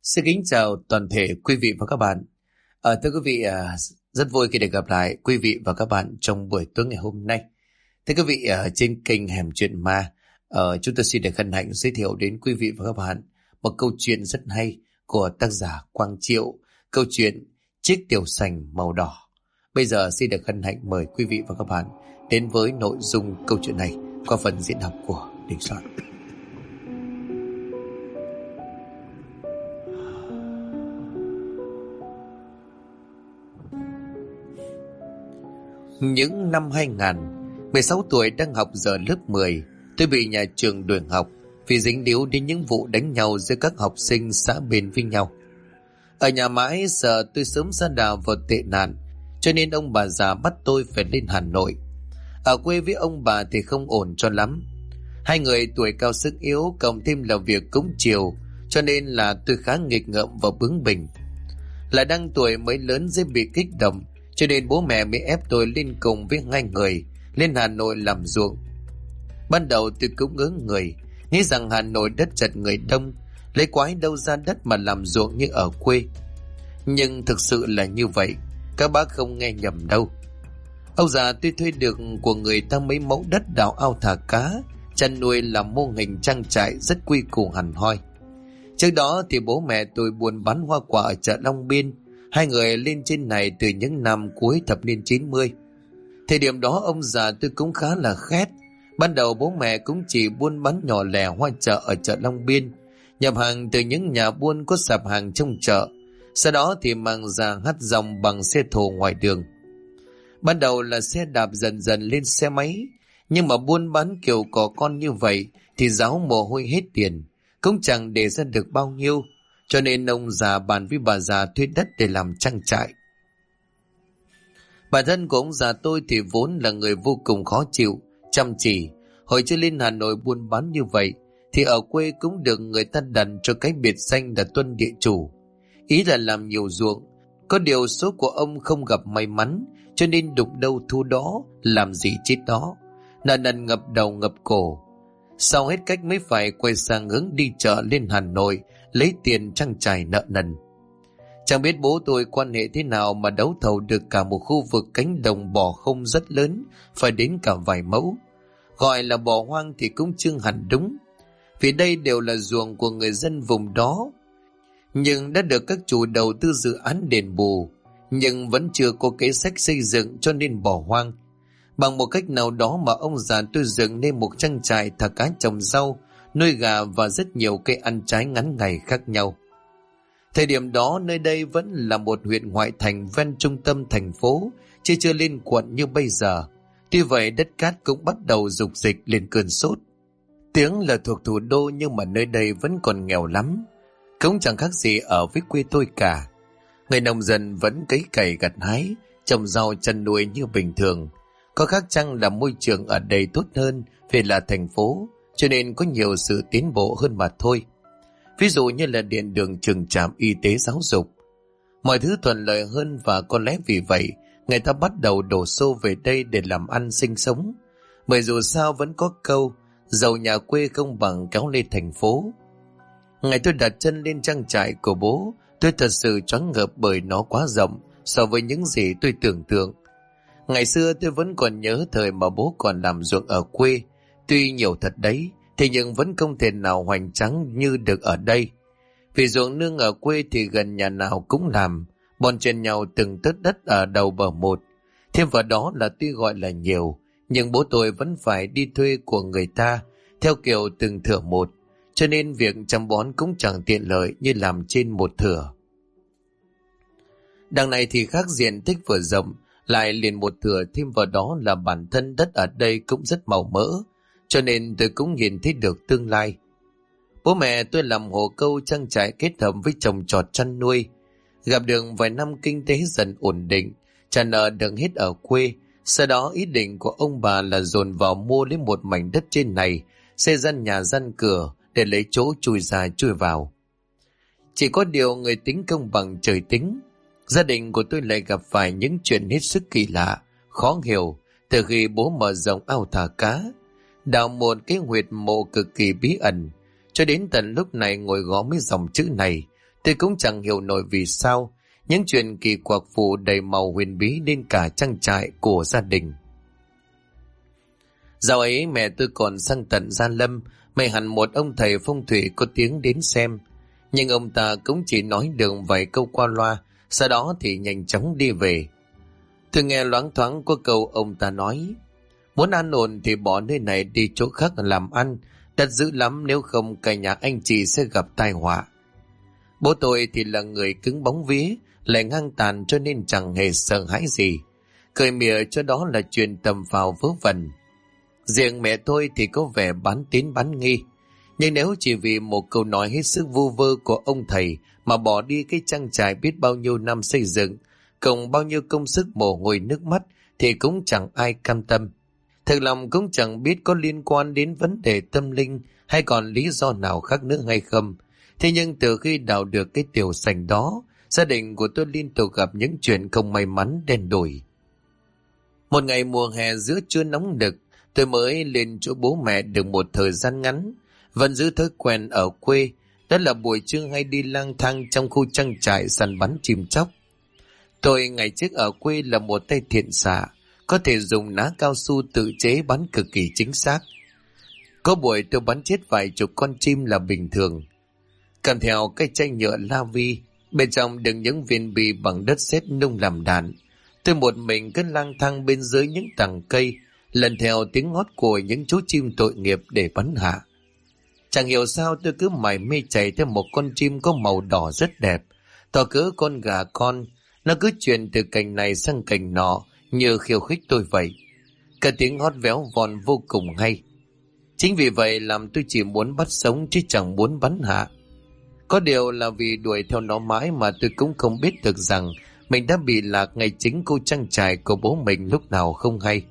Xin kính chào toàn thể quý vị và các bạn. Thưa quý vị, rất vui khi được gặp lại quý vị và các bạn trong buổi tối ngày hôm nay. Thưa quý vị, trên kênh Hẻm Chuyện Ma, chúng tôi xin được hân hạnh giới thiệu đến quý vị và các bạn một câu chuyện rất hay của tác giả Quang Triệu, câu chuyện Chiếc tiểu sành màu đỏ. Bây giờ xin được hân hạnh mời quý vị và các bạn đến với nội dung câu chuyện này qua phần diễn đọc của Đình Soạn. Những năm 2000, 16 tuổi đang học giờ lớp 10, tôi bị nhà trường đuổi học vì dính líu đến những vụ đánh nhau giữa các học sinh xã bên với nhau. Ở nhà mãi sợ tôi sớm sa đà vào tệ nạn, cho nên ông bà già bắt tôi phải lên Hà Nội. Ở quê với ông bà thì không ổn cho lắm. Hai người tuổi cao sức yếu, cộng thêm là việc cúng chiều, cho nên là tôi khá nghịch ngợm và bướng bỉnh. Lại đang tuổi mới lớn dễ bị kích động, cho nên bố mẹ mới ép tôi lên cùng với hai người lên Hà Nội làm ruộng. Ban đầu tôi cũng ngớ người, nghĩ rằng Hà Nội đất chật người đông, lấy quái đâu ra đất mà làm ruộng như ở quê. Nhưng thực sự là như vậy, các bác không nghe nhầm đâu. Ông già tôi thuê được của người ta mấy mẫu đất đào ao thả cá, chăn nuôi làm mô hình trang trại rất quy củ hẳn hoi. Trước đó thì bố mẹ tôi buôn bán hoa quả ở chợ Long Biên. Hai người lên trên này từ những năm cuối thập niên 90. Thời điểm đó ông già tôi cũng khá là khét. Ban đầu bố mẹ cũng chỉ buôn bán nhỏ lẻ hoa chợ ở chợ Long Biên, nhập hàng từ những nhà buôn có sạp hàng trong chợ. Sau đó thì mang ra hắt dòng bằng xe thồ ngoài đường. Ban đầu là xe đạp, dần dần lên xe máy. Nhưng mà buôn bán kiểu có con như vậy thì ráo mồ hôi hết tiền, cũng chẳng để ra được bao nhiêu. Cho nên ông già bàn với bà già thuê đất để làm trang trại. Bản thân của ông già tôi thì vốn là người vô cùng khó chịu, chăm chỉ. Hồi chưa lên Hà Nội buôn bán như vậy thì ở quê cũng được người ta đặt cho cái biệt danh là Tuân địa chủ. Ý là làm nhiều ruộng. Có điều số của ông không gặp may mắn, cho nên đục đâu thu đó, làm gì chết đó. Nợ nần ngập đầu ngập cổ. Sau hết cách mới phải quay sang hướng đi chợ lên Hà Nội, lấy tiền trang trải nợ nần. Chẳng biết bố tôi quan hệ thế nào mà đấu thầu được cả một khu vực cánh đồng bò không rất lớn, phải đến cả vài mẫu. Gọi là bò hoang thì cũng chưa hẳn đúng, vì đây đều là ruộng của người dân vùng đó, nhưng đã được các chủ đầu tư dự án đền bù, nhưng vẫn chưa có kế sách xây dựng cho nên bỏ hoang. Bằng một cách nào đó mà ông già tôi dựng nên một trang trại thả cá, trồng rau, nuôi gà và rất nhiều cây ăn trái ngắn ngày khác nhau. Thời điểm đó nơi đây vẫn là một huyện ngoại thành ven trung tâm thành phố, chứ chưa lên quận như bây giờ. Tuy vậy đất cát cũng bắt đầu rục dịch lên cơn sốt. Tiếng là thuộc thủ đô nhưng mà nơi đây vẫn còn nghèo lắm, cũng chẳng khác gì ở với quê tôi cả. Người nông dân vẫn cấy cày gặt hái, trồng rau chăn nuôi như bình thường. Có khác chăng là môi trường ở đây tốt hơn vì là thành phố, cho nên có nhiều sự tiến bộ hơn mà thôi. Ví dụ như là điện đường, trường trạm, y tế, giáo dục. Mọi thứ thuận lợi hơn và có lẽ vì vậy người ta bắt đầu đổ xô về đây để làm ăn sinh sống. Bởi dù sao vẫn có câu giàu nhà quê không bằng kéo lên thành phố. Ngày tôi đặt chân lên trang trại của bố, tôi thật sự choáng ngợp bởi nó quá rộng so với những gì tôi tưởng tượng. Ngày xưa tôi vẫn còn nhớ thời mà bố còn làm ruộng ở quê. Tuy nhiều thật đấy, thế nhưng vẫn không thể nào hoành tráng như được ở đây. Vì ruộng nương ở quê thì gần nhà nào cũng làm, bon chen nhau từng tấc đất ở đầu bờ một. Thêm vào đó là tuy gọi là nhiều, nhưng bố tôi vẫn phải đi thuê của người ta, theo kiểu từng thửa một, cho nên việc chăm bón cũng chẳng tiện lợi như làm trên một thửa. Đằng này thì khác, diện tích vừa rộng, lại liền một thửa, thêm vào đó là bản thân đất ở đây cũng rất màu mỡ, cho nên tôi cũng nhìn thấy được tương lai. Bố mẹ tôi làm hồ câu trang trại kết hợp với trồng trọt chăn nuôi. Gặp được vài năm kinh tế dần ổn định, trả nợ được hết ở quê. Sau đó ý định của ông bà là dồn vào mua lấy một mảnh đất trên này, xây gian nhà gian cửa để lấy chỗ chui ra chui vào. Chỉ có điều người tính công bằng trời tính. Gia đình của tôi lại gặp phải những chuyện hết sức kỳ lạ, khó hiểu từ khi bố mở rộng ao thả cá, đào một cái huyệt mộ cực kỳ bí ẩn. Cho đến tận lúc này ngồi gõ mấy dòng chữ này, Tôi cũng chẳng hiểu nổi vì sao những chuyện kỳ quặc phủ đầy màu huyền bí lên cả trang trại của gia đình. Dạo ấy mẹ tôi còn sang tận Gia Lâm mời hẳn một ông thầy phong thủy có tiếng đến xem, nhưng ông ta cũng chỉ nói được vài câu qua loa, sau đó thì nhanh chóng đi về. Tôi nghe loáng thoáng có câu ông ta nói: muốn an ổn thì bỏ nơi này đi chỗ khác làm ăn, đất dữ lắm, nếu không cả nhà anh chị sẽ gặp tai họa. Bố tôi thì là người cứng bóng vía, lại ngang tàn cho nên chẳng hề sợ hãi gì, cười mỉa cho đó là chuyện tầm phào vớ vẩn. Riêng mẹ tôi thì có vẻ bán tín bán nghi, nhưng nếu chỉ vì một câu nói hết sức vu vơ của ông thầy mà bỏ đi cái trang trại biết bao nhiêu năm xây dựng, cùng bao nhiêu công sức mồ hôi nước mắt, thì cũng chẳng ai cam tâm. Thực lòng cũng chẳng biết có liên quan đến vấn đề tâm linh hay còn lý do nào khác nữa hay không. Thế nhưng từ khi đào được cái tiểu sành đó, gia đình của tôi liên tục gặp những chuyện không may mắn đen đủi. Một ngày mùa hè giữa trưa nóng nực, tôi mới lên chỗ bố mẹ được một thời gian ngắn, vẫn giữ thói quen ở quê, đó là buổi trưa hay đi lang thang trong khu trang trại săn bắn chim chóc. Tôi ngày trước ở quê là một tay thiện xạ, có thể dùng ná cao su tự chế bắn cực kỳ chính xác. Có buổi tôi bắn chết vài chục con chim là bình thường. Kèm theo cái chai nhựa la vi, bên trong đựng những viên bi bằng đất sét nung làm đạn. Tôi một mình cứ lang thang bên dưới những tầng cây, lần theo tiếng hót của những chú chim tội nghiệp để bắn hạ. Chẳng hiểu sao tôi cứ mải mê chạy theo một con chim có màu đỏ rất đẹp, to cỡ con gà con. Nó cứ chuyển từ cành này sang cành nọ như khiêu khích tôi vậy. Cả tiếng hót véo von vô cùng hay. Chính vì vậy làm tôi chỉ muốn bắt sống chứ chẳng muốn bắn hạ. Có điều là vì đuổi theo nó mãi mà tôi cũng không biết được rằng mình đã bị lạc ngay chính khu trang trại của bố mình lúc nào không hay.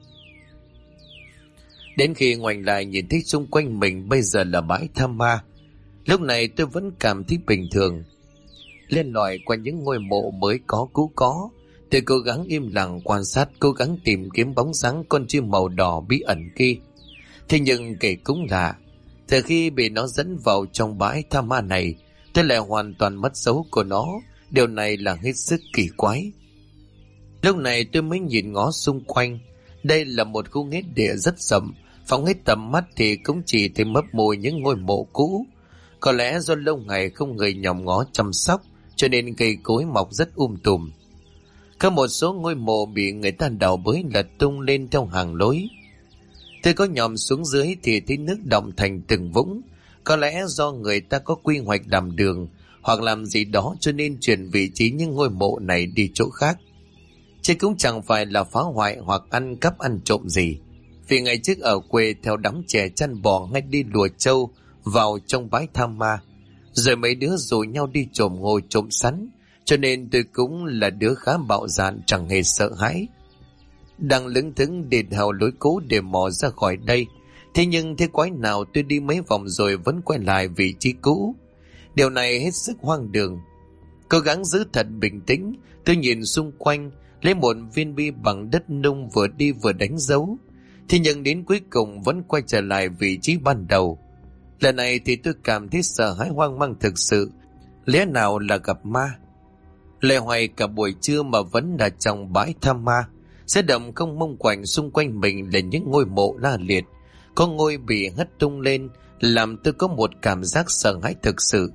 Đến khi ngoảnh lại nhìn thấy xung quanh mình bây giờ là bãi tha ma, lúc này tôi vẫn cảm thấy bình thường. Len lỏi qua những ngôi mộ mới có cũ có, tôi cố gắng im lặng quan sát, cố gắng tìm kiếm bóng dáng con chim màu đỏ bí ẩn kia. Thế nhưng kể cũng lạ, từ khi bị nó dẫn vào trong bãi tha ma này, tôi lại hoàn toàn mất dấu của nó. Điều này là hết sức kỳ quái. Lúc này tôi mới nhìn ngó xung quanh. Đây là một khu nghĩa địa rất rộng, phóng hết tầm mắt thì cũng chỉ thấy mấp môi những ngôi mộ cũ. Có lẽ do lâu ngày không người nhòm ngó chăm sóc, cho nên cây cối mọc rất tùm. Có một số ngôi mộ bị người ta đào bới lật tung lên trong hàng lối. Tôi có nhòm xuống dưới thì thấy nước đọng thành từng vũng. Có lẽ do người ta có quy hoạch làm đường hoặc làm gì đó cho nên chuyển vị trí những ngôi mộ này đi chỗ khác. Chứ cũng chẳng phải là phá hoại hoặc ăn cắp ăn trộm gì. Vì ngày trước ở quê theo đám trẻ chăn bò hay đi lùa trâu vào trong bãi tha ma, rồi mấy đứa rủ nhau đi trộm ngô trộm sắn, cho nên tôi cũng là đứa khá bạo dạn, chẳng hề sợ hãi. Đang lững thững đi theo lối cũ để mò ra khỏi đây, thế nhưng thế quái nào tôi đi mấy vòng rồi vẫn quay lại vị trí cũ. Điều này hết sức hoang đường. Cố gắng giữ thật bình tĩnh, tôi nhìn xung quanh, lấy một viên bi bằng đất nung vừa đi vừa đánh dấu. Thế nhưng đến cuối cùng vẫn quay trở lại vị trí ban đầu. Lần này thì tôi cảm thấy sợ hãi hoang mang thực sự. Lẽ nào là gặp ma? Lê hoài cả buổi trưa mà vẫn là trong bãi tha ma. Xe đậm không mông quạnh, xung quanh mình là những ngôi mộ la liệt. Có ngôi bị hất tung lên, làm tôi có một cảm giác sợ hãi thực sự.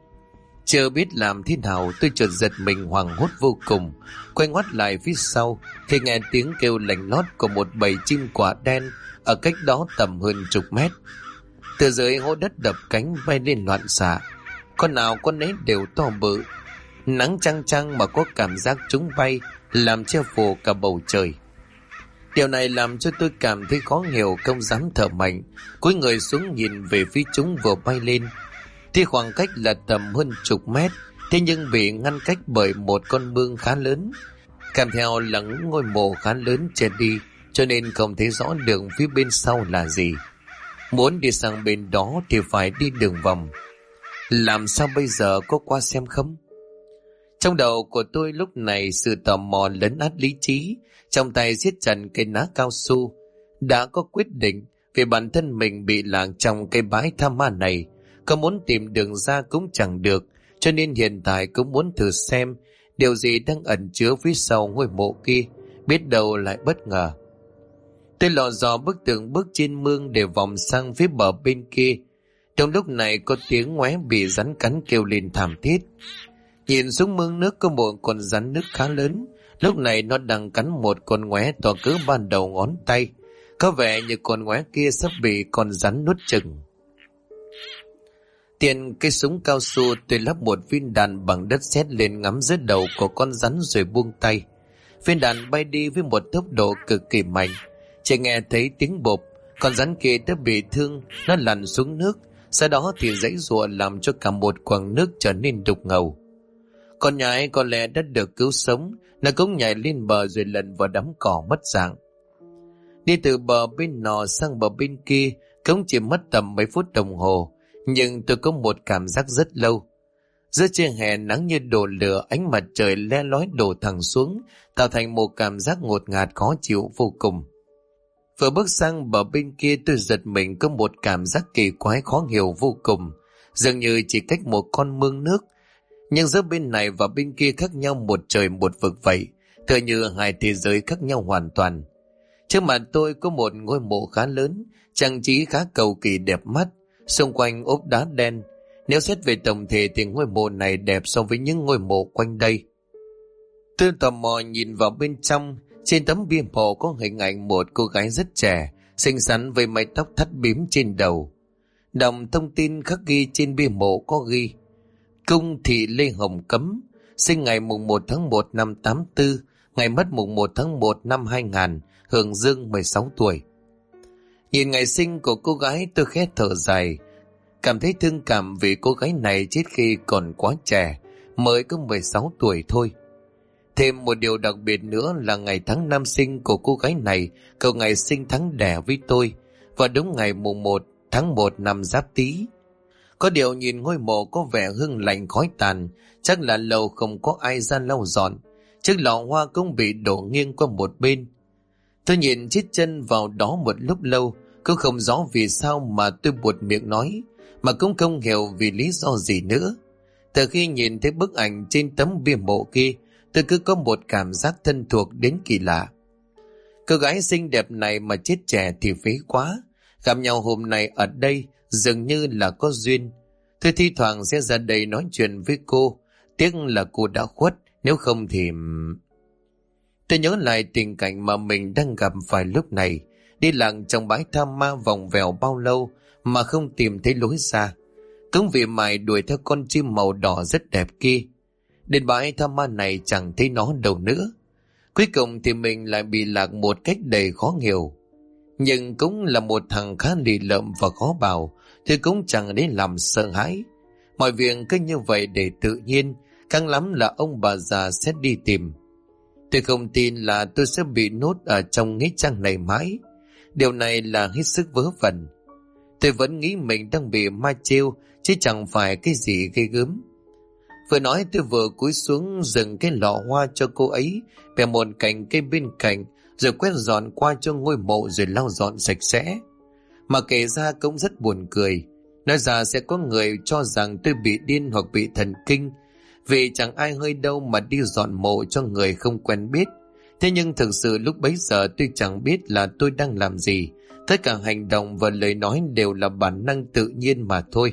Chưa biết làm thế nào, tôi chợt giật mình hoảng hốt vô cùng, quay ngoắt lại phía sau thì nghe tiếng kêu lạnh lót của một bầy chim quả đen ở cách đó tầm hơn chục mét. Từ dưới hố đất đập cánh bay lên loạn xạ, con nào con nấy đều to bự, nắng chang chang mà có cảm giác chúng bay làm che phủ cả bầu trời. Điều này làm cho tôi cảm thấy khó hiểu, không dám thở mạnh, cúi người xuống nhìn về phía chúng vừa bay lên. Thì khoảng cách là tầm hơn chục mét, thế nhưng bị ngăn cách bởi một con mương khá lớn, kèm theo là những ngôi mộ khá lớn che đi, cho nên không thấy rõ đường phía bên sau là gì. Muốn đi sang bên đó thì phải đi đường vòng. Làm sao bây giờ, có qua xem không? Trong đầu của tôi lúc này sự tò mò lấn át lý trí, trong tay siết chặt cây ná cao su. Đã có quyết định vì bản thân mình bị lạc trong cây bãi tha ma này, có muốn tìm đường ra cũng chẳng được, cho nên hiện tại cũng muốn thử xem điều gì đang ẩn chứa phía sau ngôi mộ kia, biết đâu lại bất ngờ. Tôi lò dò bước từng bước trên mương để vòng sang phía bờ bên kia. Trong lúc này có tiếng ngoé bị rắn cắn kêu lên thảm thiết. Nhìn xuống mương nước có một con rắn nước khá lớn. Lúc này nó đang cắn một con ngoé to cỡ ban đầu ngón tay. Có vẻ như con ngoé kia sắp bị con rắn nuốt chừng. Tiền cây súng cao su, tôi lắp một viên đạn bằng đất sét lên ngắm dưới đầu của con rắn rồi buông tay. Viên đạn bay đi với một tốc độ cực kỳ mạnh. Chỉ nghe thấy tiếng bộp, con rắn kia đã bị thương, nó lăn xuống nước. Sau đó thì giãy giụa làm cho cả một quầng nước trở nên đục ngầu. Con nhái có lẽ đã được cứu sống, nó cũng nhảy lên bờ rồi lần vào đám cỏ mất dạng. Đi từ bờ bên nọ sang bờ bên kia cũng chỉ mất tầm mấy phút đồng hồ, nhưng tôi có một cảm giác rất lâu. Giữa trưa hè nắng như đổ lửa, ánh mặt trời le lói đổ thẳng xuống, tạo thành một cảm giác ngột ngạt khó chịu vô cùng. Vừa bước sang bờ bên kia tôi giật mình có một cảm giác kỳ quái khó hiểu vô cùng, dường như chỉ cách một con mương nước, nhưng giữa bên này và bên kia khác nhau một trời một vực vậy, tựa như hai thế giới khác nhau hoàn toàn. Trước mặt tôi có một ngôi mộ khá lớn, trang trí khá cầu kỳ đẹp mắt, xung quanh ốp đá đen. Nếu xét về tổng thể thì ngôi mộ này đẹp so với những ngôi mộ quanh đây. Tôi tò mò nhìn vào bên trong. Trên tấm bia mộ có hình ảnh một cô gái rất trẻ, xinh xắn với mái tóc thắt bím trên đầu. Đọc thông tin khắc ghi trên bia mộ có ghi: Cung Thị Lê Hồng Cấm, sinh ngày mùng 1 tháng 1 năm 84, ngày mất mùng 1 tháng 1 năm 2000, hưởng dương 16 tuổi. Nhìn ngày sinh của cô gái tôi khẽ thở dài, cảm thấy thương cảm vì cô gái này chết khi còn quá trẻ, mới có 16 tuổi thôi. Thêm một điều đặc biệt nữa là ngày tháng năm sinh của cô gái này cậu ngày sinh tháng đẻ với tôi, và đúng ngày mùng 1 tháng 1 năm Giáp Tý. Có điều nhìn ngôi mộ có vẻ hương lạnh khói tàn, chắc là lâu không có ai ra lau dọn. Chiếc lọ hoa cũng bị đổ nghiêng qua một bên. Tôi nhìn chiếc chân vào đó một lúc lâu, cũng không rõ vì sao mà tôi buột miệng nói, mà cũng không hiểu vì lý do gì nữa. Từ khi nhìn thấy bức ảnh trên tấm bia mộ kia, tôi cứ có một cảm giác thân thuộc đến kỳ lạ. Cô gái xinh đẹp này mà chết trẻ thì phí quá. Gặp nhau hôm nay ở đây dường như là có duyên. Tôi thi thoảng sẽ ra đây nói chuyện với cô. Tiếc là cô đã khuất, nếu không thì... Tôi nhớ lại tình cảnh mà mình đang gặp phải lúc này. Đi lặng trong bãi tha ma vòng vèo bao lâu mà không tìm thấy lối ra. Cũng vì mày đuổi theo con chim màu đỏ rất đẹp kia. Đến bãi tha ma này chẳng thấy nó đâu nữa. Cuối cùng thì mình lại bị lạc một cách đầy khó hiểu. Nhưng cũng là một thằng khá lì lợm và khó bảo, thì cũng chẳng đến làm sợ hãi. Mọi việc cứ như vậy để tự nhiên, càng lắm là ông bà già sẽ đi tìm. Tôi không tin là tôi sẽ bị nốt ở trong nghĩa trang này mãi. Điều này là hết sức vớ vẩn. Tôi vẫn nghĩ mình đang bị ma trêu, chứ chẳng phải cái gì ghê gớm. Vừa nói tôi vừa cúi xuống dừng cái lọ hoa cho cô ấy, bẻ một cành cây bên cạnh, rồi quét dọn qua cho ngôi mộ rồi lau dọn sạch sẽ. Mà kể ra cũng rất buồn cười. Nói ra sẽ có người cho rằng tôi bị điên hoặc bị thần kinh, vì chẳng ai hơi đâu mà đi dọn mộ cho người không quen biết. Thế nhưng thực sự lúc bấy giờ tôi chẳng biết là tôi đang làm gì. Tất cả hành động và lời nói đều là bản năng tự nhiên mà thôi.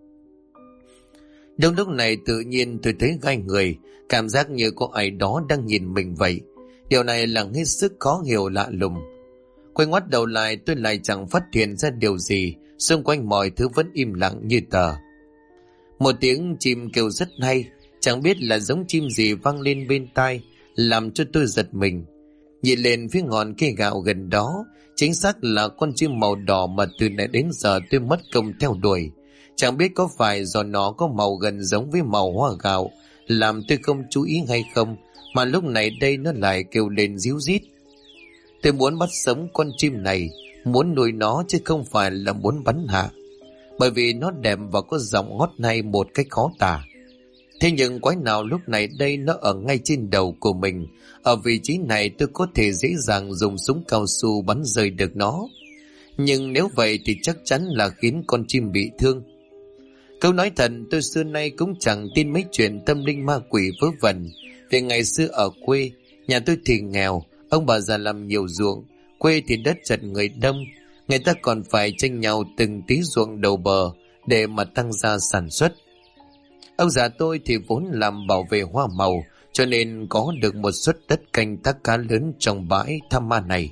Trong lúc này tự nhiên tôi thấy gai người, cảm giác như có ai đó đang nhìn mình vậy. Điều này là hết sức khó hiểu lạ lùng. Quay ngoắt đầu lại tôi lại chẳng phát hiện ra điều gì, xung quanh mọi thứ vẫn im lặng như tờ. Một tiếng chim kêu rất hay, chẳng biết là giống chim gì vang lên bên tai, làm cho tôi giật mình. Nhìn lên phía ngọn cây gạo gần đó, chính xác là con chim màu đỏ mà từ nãy đến giờ tôi mất công theo đuổi. Chẳng biết có phải do nó có màu gần giống với màu hoa gạo làm tôi không chú ý hay không, mà lúc này đây nó lại kêu lên ríu rít. Tôi muốn bắt sống con chim này, muốn nuôi nó chứ không phải là muốn bắn hạ, bởi vì nó đẹp và có giọng hót hay một cách khó tả. Thế nhưng quái nào lúc này đây nó ở ngay trên đầu của mình. Ở vị trí này tôi có thể dễ dàng dùng súng cao su bắn rơi được nó. Nhưng nếu vậy thì chắc chắn là khiến con chim bị thương. Câu nói thật, tôi xưa nay cũng chẳng tin mấy chuyện tâm linh ma quỷ vớ vẩn. Vì ngày xưa ở quê, nhà tôi thì nghèo, ông bà già làm nhiều ruộng, quê thì đất chật người đông, người ta còn phải tranh nhau từng tí ruộng đầu bờ để mà tăng gia sản xuất. Ông già tôi thì vốn làm bảo vệ hoa màu, cho nên có được một suất đất canh tác khá lớn trong bãi Tham Ma này.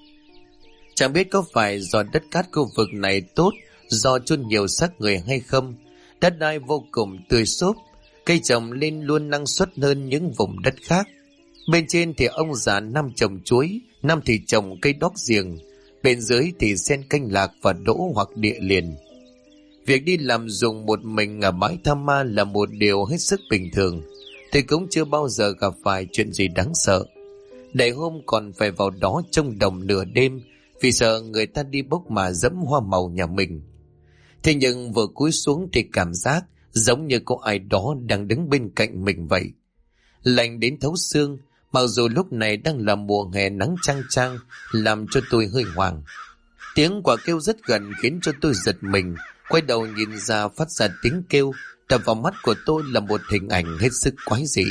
Chẳng biết có phải do đất cát khu vực này tốt, do chôn nhiều xác người hay không, đất đai vô cùng tươi xốp, cây trồng lên luôn năng suất hơn những vùng đất khác. Bên trên thì ông già năm trồng chuối, năm thì trồng cây đót giềng, bên dưới thì xen canh lạc và đỗ hoặc địa liền. Việc đi làm ruộng một mình ở bãi Tham Ma là một điều hết sức bình thường. Tôi cũng chưa bao giờ gặp phải chuyện gì đáng sợ. Đầy hôm còn phải vào đó trông đồng nửa đêm vì sợ người ta đi bốc mà dẫm hoa màu nhà mình. Thế nhưng vừa cúi xuống thì cảm giác giống như có ai đó đang đứng bên cạnh mình vậy. Lạnh đến thấu xương, mặc dù lúc này đang là mùa hè nắng chang chang, làm cho tôi hơi hoảng. Tiếng quả kêu rất gần khiến cho tôi giật mình, quay đầu nhìn ra phát ra tiếng kêu, đập vào mắt của tôi là một hình ảnh hết sức quái dị.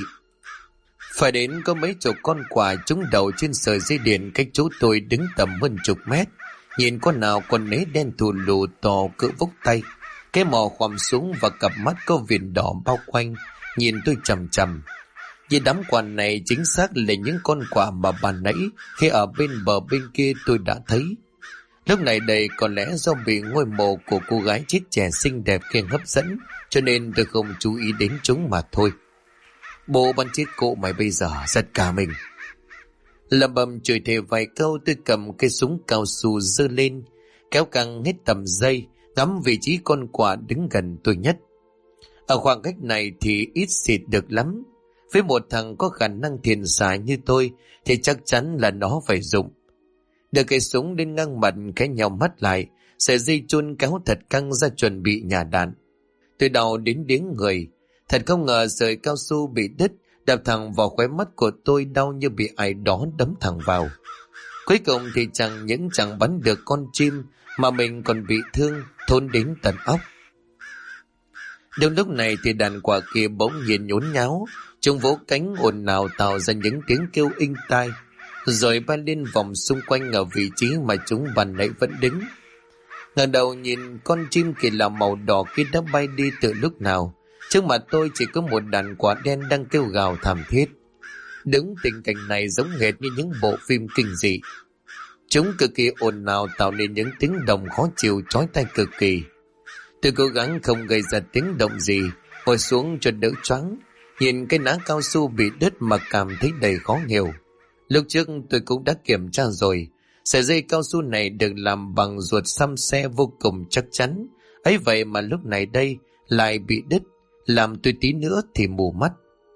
Phải đến có mấy chục con quạ trúng đầu trên sợi dây điện cách chỗ tôi đứng tầm hơn chục mét. Nhìn con nào con nấy đen thù lù to cỡ vốc tay, cái mỏ khoằm xuống và cặp mắt có viền đỏ bao quanh, nhìn tôi chằm chằm. Vì đám quạ này chính xác là những con quạ mà ban nãy khi ở bên bờ bên kia tôi đã thấy. Lúc này đây có lẽ do bị ngôi mộ của cô gái chết trẻ xinh đẹp kia hấp dẫn, cho nên tôi không chú ý đến chúng mà thôi. Bộ bắn chết cụ mày bây giờ giật cả mình. Lầm bầm chửi thề vài câu, tôi cầm cây súng cao su giơ lên, kéo căng hết tầm dây, ngắm vị trí con quạ đứng gần tôi nhất. Ở khoảng cách này thì ít xịt được lắm. Với một thằng có khả năng thiền xài như tôi thì chắc chắn là nó phải dụng. Đưa cây súng lên ngang mặt, cái nhau mắt lại, sợi dây chun kéo thật căng ra chuẩn bị nhả đạn. Tôi đau đến điếng người. Thật không ngờ sợi cao su bị đứt, đập thẳng vào khóe mắt của tôi, đau như bị ai đó đấm thẳng vào. Cuối cùng thì chẳng bắn được con chim mà mình còn bị thương thốn đến tận óc. Đúng lúc này thì đàn quạ kia bỗng nhiên nhốn nháo, chúng vỗ cánh ồn ào tạo ra những tiếng kêu inh tai, rồi bay lên vòng xung quanh ở vị trí mà chúng ban nãy vẫn đứng. Ngẩng đầu nhìn con chim kỳ lạ màu đỏ kia đã bay đi từ lúc nào. Trước mặt tôi chỉ có một đàn quạ đen đang kêu gào thảm thiết. Đứng tình cảnh này giống hệt như những bộ phim kinh dị. Chúng cực kỳ ồn ào tạo nên những tiếng động khó chịu chói tai cực kỳ. Tôi cố gắng không gây ra tiếng động gì, ngồi xuống cho đỡ choáng, nhìn cái ná cao su bị đứt mà cảm thấy đầy khó hiểu. Lúc trước tôi cũng đã kiểm tra rồi, sợi dây cao su này được làm bằng ruột xăm xe vô cùng chắc chắn, ấy vậy mà lúc này đây lại bị đứt, làm tôi tí nữa thì mù mắt.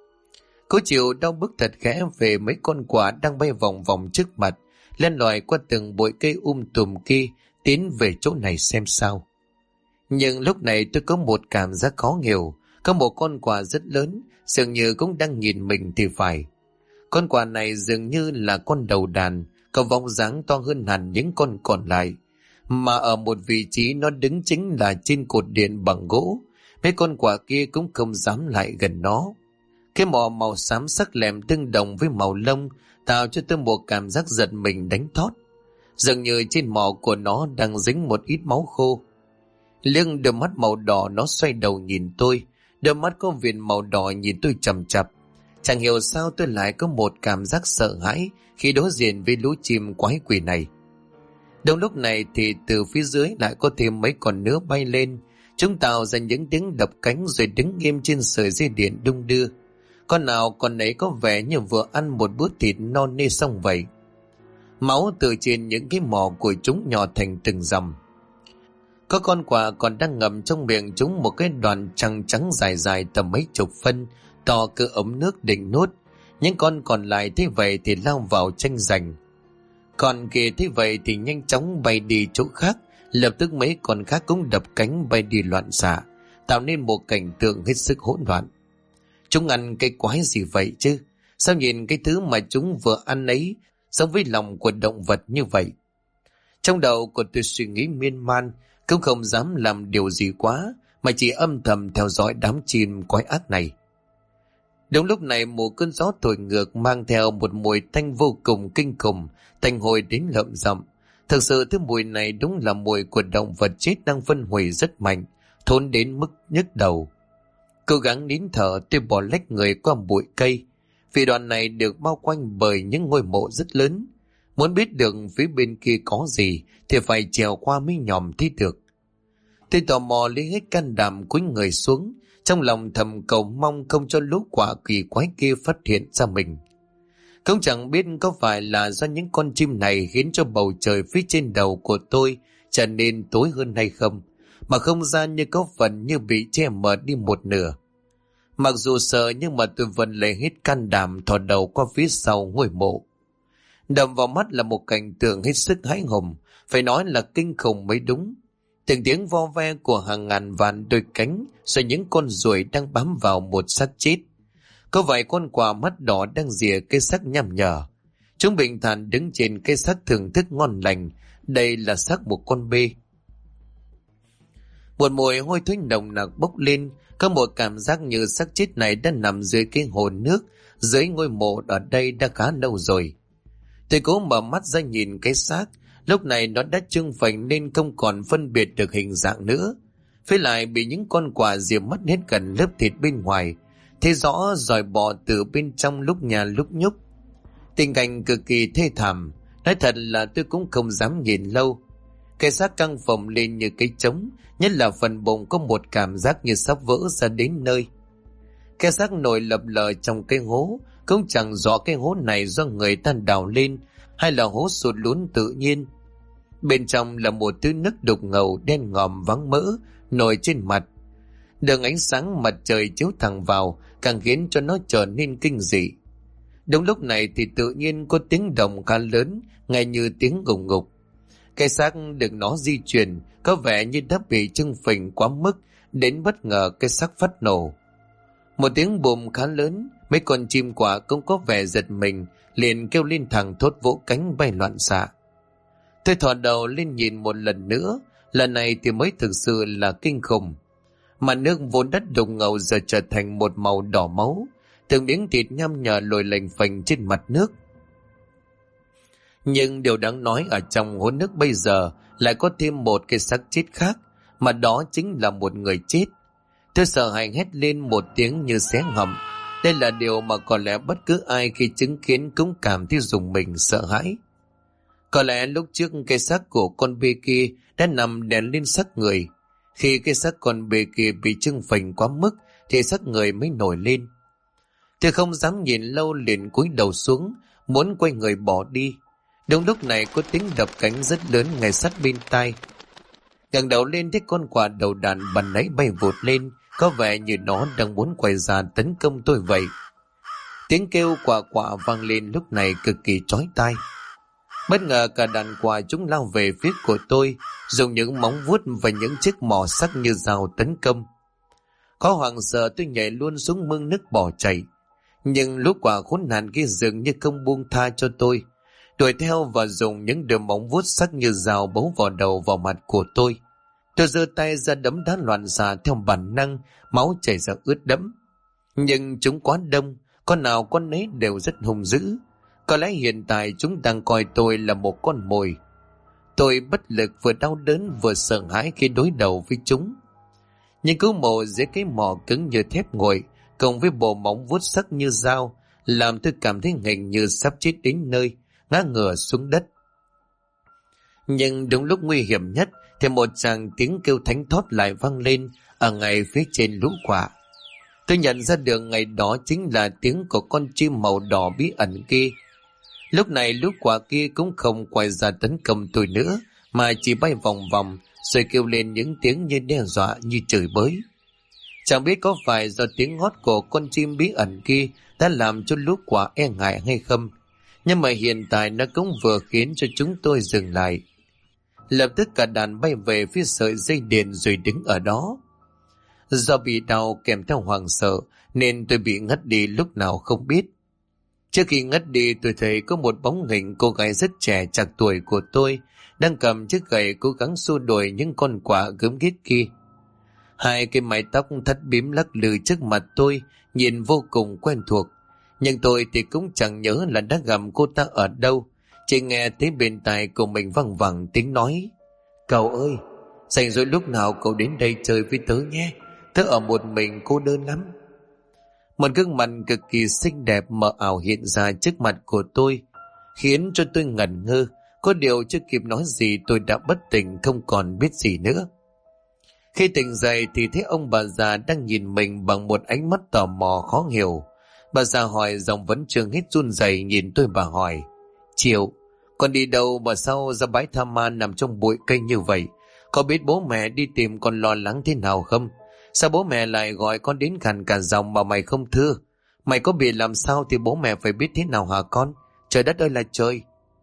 Cố chịu đau bức thật khẽ về mấy con quạ đang bay vòng vòng trước mặt, len lỏi qua từng bụi cây tùm kia, tiến về chỗ này xem sao. Nhưng lúc này tôi có một cảm giác khó hiểu, có một con quạ rất lớn, dường như cũng đang nhìn mình thì phải. Con quạ này dường như là con đầu đàn, có vóc dáng to hơn hẳn những con còn lại, mà ở một vị trí nó đứng chính là trên cột điện bằng gỗ. Mấy con quạ kia cũng không dám lại gần nó. Cái mỏ màu xám sắc lẹm tương đồng với màu lông tạo cho tôi một cảm giác giật mình đánh thót. Dường như trên mỏ của nó đang dính một ít máu khô. Liếc đôi mắt màu đỏ, nó xoay đầu nhìn tôi, đôi mắt có viền màu đỏ nhìn tôi chằm chằm. Chẳng hiểu sao tôi lại có một cảm giác sợ hãi khi đối diện với lũ chim quái quỷ này. Đúng lúc này thì từ phía dưới lại có thêm mấy con nữa bay lên. Chúng tạo ra những tiếng đập cánh rồi đứng nghiêm trên sợi dây điện đung đưa. Con nào con ấy có vẻ như vừa ăn một bữa thịt non nê xong vậy. Máu từ trên những cái mỏ của chúng nhỏ thành từng dòng. Có con quạ còn đang ngậm trong miệng chúng một cái đoàn trắng trắng dài dài tầm mấy chục phân, to cỡ ống nước định nuốt. Những con còn lại thế vậy thì lao vào tranh giành. Còn kia thế vậy thì nhanh chóng bay đi chỗ khác. Lập tức mấy con khác cũng đập cánh bay đi loạn xạ, tạo nên một cảnh tượng hết sức hỗn loạn. Chúng ăn cái quái gì vậy chứ? Sao nhìn cái thứ mà chúng vừa ăn ấy giống với lòng của động vật như vậy? Trong đầu của tôi suy nghĩ miên man, cũng không dám làm điều gì quá, mà chỉ âm thầm theo dõi đám chim quái ác này. Đúng lúc này một cơn gió thổi ngược mang theo một mùi tanh vô cùng kinh khủng, tanh hôi đến lợm giọng. Thực sự thứ mùi này đúng là mùi của động vật chết đang phân hủy rất mạnh, thốn đến mức nhức đầu. Cố gắng nín thở, tôi bỏ lách người qua bụi cây. Vì đoạn này được bao quanh bởi những ngôi mộ rất lớn. Muốn biết được phía bên kia có gì thì phải trèo qua mới nhòm thấy được. Tôi tò mò lấy hết can đảm cúi người xuống, trong lòng thầm cầu mong không cho lũ quạ kỳ quái kia phát hiện ra mình. Không chẳng biết có phải là do những con chim này khiến cho bầu trời phía trên đầu của tôi trở nên tối hơn hay không, mà không gian như có phần như bị che mờ đi một nửa. Mặc dù sợ nhưng mà tôi vẫn lấy hết can đảm thò đầu qua phía sau ngôi mộ. Đập vào mắt là một cảnh tượng hết sức hãi hùng, phải nói là kinh khủng mới đúng. Từng tiếng vo ve của hàng ngàn vạn đôi cánh, rồi những con ruồi đang bám vào một xác chết. Có vài con quạ mắt đỏ đang rỉa cây xác nham nhở. Chúng bình thản đứng trên cây xác thưởng thức ngon lành. Đây là xác một con bê. Một mùi hôi thối nồng nặc bốc lên, có một cảm giác như xác chết này đã nằm dưới cái hồ nước, dưới ngôi mộ ở đây đã khá lâu rồi. Tôi cố mở mắt ra nhìn cái xác, lúc này nó đã trưng phình nên không còn phân biệt được hình dạng nữa. Với lại bị những con quạ rỉa mất hết gần lớp thịt bên ngoài, thấy rõ dòi bò từ bên trong lúc nhà lúc nhúc. Tình cảnh cực kỳ thê thảm, nói thật là tôi cũng không dám nhìn lâu. Cái xác căng phồng lên như cái trống, nhất là phần bụng có một cảm giác như sắp vỡ ra đến nơi. Cái xác nổi lập lờ trong cái hố, cũng chẳng rõ cái hố này do người ta đào lên hay là hố sụt lún tự nhiên. Bên trong là một thứ nước đục ngầu đen ngòm vắng mỡ nổi trên mặt. Đường ánh sáng mặt trời chiếu thẳng vào càng khiến cho nó trở nên kinh dị. Đúng lúc này thì tự nhiên có tiếng động khá lớn, nghe như tiếng gùng ngục. Cái xác được nó di chuyển có vẻ như đã bị trưng phình quá mức, đến bất ngờ cái xác phát nổ. Một tiếng bùm khá lớn, mấy con chim quả cũng có vẻ giật mình, liền kêu lên thẳng thốt vỗ cánh bay loạn xạ. Tôi thò đầu lên nhìn một lần nữa, lần này thì mới thực sự là kinh khủng. Mặt nước vốn đất đục ngầu giờ trở thành một màu đỏ máu, từng miếng thịt nhăm nhở lồi lềnh phềnh trên mặt nước. Nhưng điều đáng nói ở trong hố nước bây giờ lại có thêm một cái xác chết khác, mà đó chính là một người chết. Tôi sợ hãi hét lên một tiếng như xé họng. Đây là điều mà có lẽ bất cứ ai khi chứng kiến cũng cảm thấy rùng mình sợ hãi. Có lẽ lúc trước cái xác của con bê kia đã nằm đè lên xác người. Khi cái xác con bê kia bị trưng phình quá mức thì xác người mới nổi lên. Tôi không dám nhìn lâu liền cúi đầu xuống, muốn quay người bỏ đi. Đúng lúc này có tiếng đập cánh rất lớn ngay sát bên tai. Ngẩng đầu lên thấy con quạ đầu đàn ban nãy bay vụt lên, có vẻ như nó đang muốn quay ra tấn công tôi vậy. Tiếng kêu quạ quạ vang lên lúc này cực kỳ chói tai. Bất ngờ cả đàn quạ chúng lao về phía của tôi, dùng những móng vuốt và những chiếc mỏ sắc như dao tấn công. Có hoảng sợ tôi nhảy luôn xuống mương nước bỏ chạy. Nhưng lũ quạ khốn nạn kia dường như không buông tha cho tôi, đuổi theo và dùng những đường móng vuốt sắc như dao bấu vào đầu vào mặt của tôi. Tôi giơ tay ra đấm đá loạn xạ theo bản năng, máu chảy ra ướt đẫm. Nhưng chúng quá đông, con nào con nấy đều rất hung dữ. Có lẽ hiện tại chúng đang coi tôi là một con mồi. Tôi bất lực, vừa đau đớn vừa sợ hãi khi đối đầu với chúng. Nhưng cứu mộ dưới cái mỏ cứng như thép nguội, cộng với bộ móng vuốt sắc như dao, làm tôi cảm thấy hình như sắp chết đến nơi, ngã ngửa xuống đất. Nhưng đúng lúc nguy hiểm nhất thì một tràng tiếng kêu thánh thót lại vang lên ở ngay phía trên lũ quạ. Tôi nhận ra được ngày đó chính là tiếng của con chim màu đỏ bí ẩn kia. Lúc này lũ quạ kia cũng không quay ra tấn công tôi nữa, mà chỉ bay vòng vòng rồi kêu lên những tiếng như đe dọa, như chửi bới. Chẳng biết có phải do tiếng hót của con chim bí ẩn kia đã làm cho lũ quạ e ngại hay không, nhưng mà hiện tại nó cũng vừa khiến cho chúng tôi dừng lại. Lập tức cả đàn bay về phía sợi dây điện rồi đứng ở đó. Do bị đau kèm theo hoảng sợ nên tôi bị ngất đi lúc nào không biết. Trước khi ngất đi tôi thấy có một bóng hình cô gái rất trẻ chạc tuổi của tôi đang cầm chiếc gậy cố gắng xua đuổi những con quạ gớm ghiếc kia. Hai cái mái tóc thắt bím lắc lư trước mặt tôi, nhìn vô cùng quen thuộc. Nhưng tôi thì cũng chẳng nhớ là đã gặp cô ta ở đâu. Chỉ nghe thấy bên tai của mình văng vẳng tiếng nói: "Cậu ơi, rảnh rỗi lúc nào cậu đến đây chơi với tớ nhé. Tớ ở một mình cô đơn lắm." Một gương mặt cực kỳ xinh đẹp mờ ảo hiện ra trước mặt của tôi, khiến cho tôi ngẩn ngơ. Có điều chưa kịp nói gì tôi đã bất tỉnh, không còn biết gì nữa. Khi tỉnh dậy thì thấy ông bà già đang nhìn mình bằng một ánh mắt tò mò khó hiểu. Bà già hỏi giọng vẫn chưa hết run rẩy, nhìn tôi bà hỏi: "Triệu, con đi đâu mà sao ra bãi tha ma nằm trong bụi cây như vậy? Có biết bố mẹ đi tìm con lo lắng thế nào không? Sao bố mẹ lại gọi con đến khàn cả giọng mà mày không thưa? Mày có bị làm sao thì bố mẹ phải biết thế nào hả con? Trời đất ơi là trời!"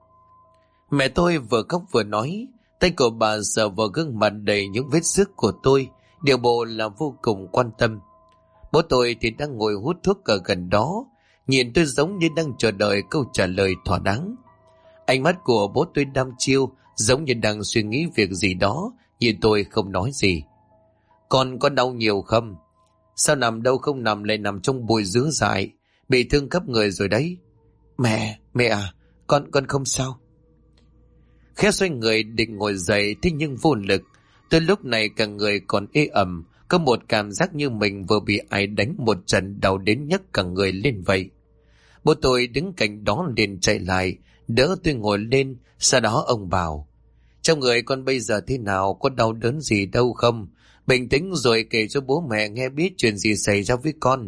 Mẹ tôi vừa khóc vừa nói, tay của bà sờ vào gương mặt đầy những vết xước của tôi, điều bộ là vô cùng quan tâm. Bố tôi thì đang ngồi hút thuốc ở gần đó, nhìn tôi giống như đang chờ đợi câu trả lời thỏa đáng. Ánh mắt của bố tôi đăm chiêu, giống như đang suy nghĩ việc gì đó, nhìn tôi không nói gì. "Con có đau nhiều không? Sao nằm đâu không nằm lại nằm trong bụi dứa dại, bị thương khắp người rồi đấy." Mẹ à, con không sao." Khẽ xoay người định ngồi dậy, thế nhưng vô lực. Tôi lúc này cả người còn ê ẩm, có một cảm giác như mình vừa bị ai đánh một trận đau đến nhấc cả người lên vậy. Bố tôi đứng cạnh đó liền chạy lại, đỡ tôi ngồi lên. Sau đó ông bảo: "Trong người con bây giờ thế nào, có đau đớn gì đâu không? Bình tĩnh rồi kể cho bố mẹ nghe biết chuyện gì xảy ra với con."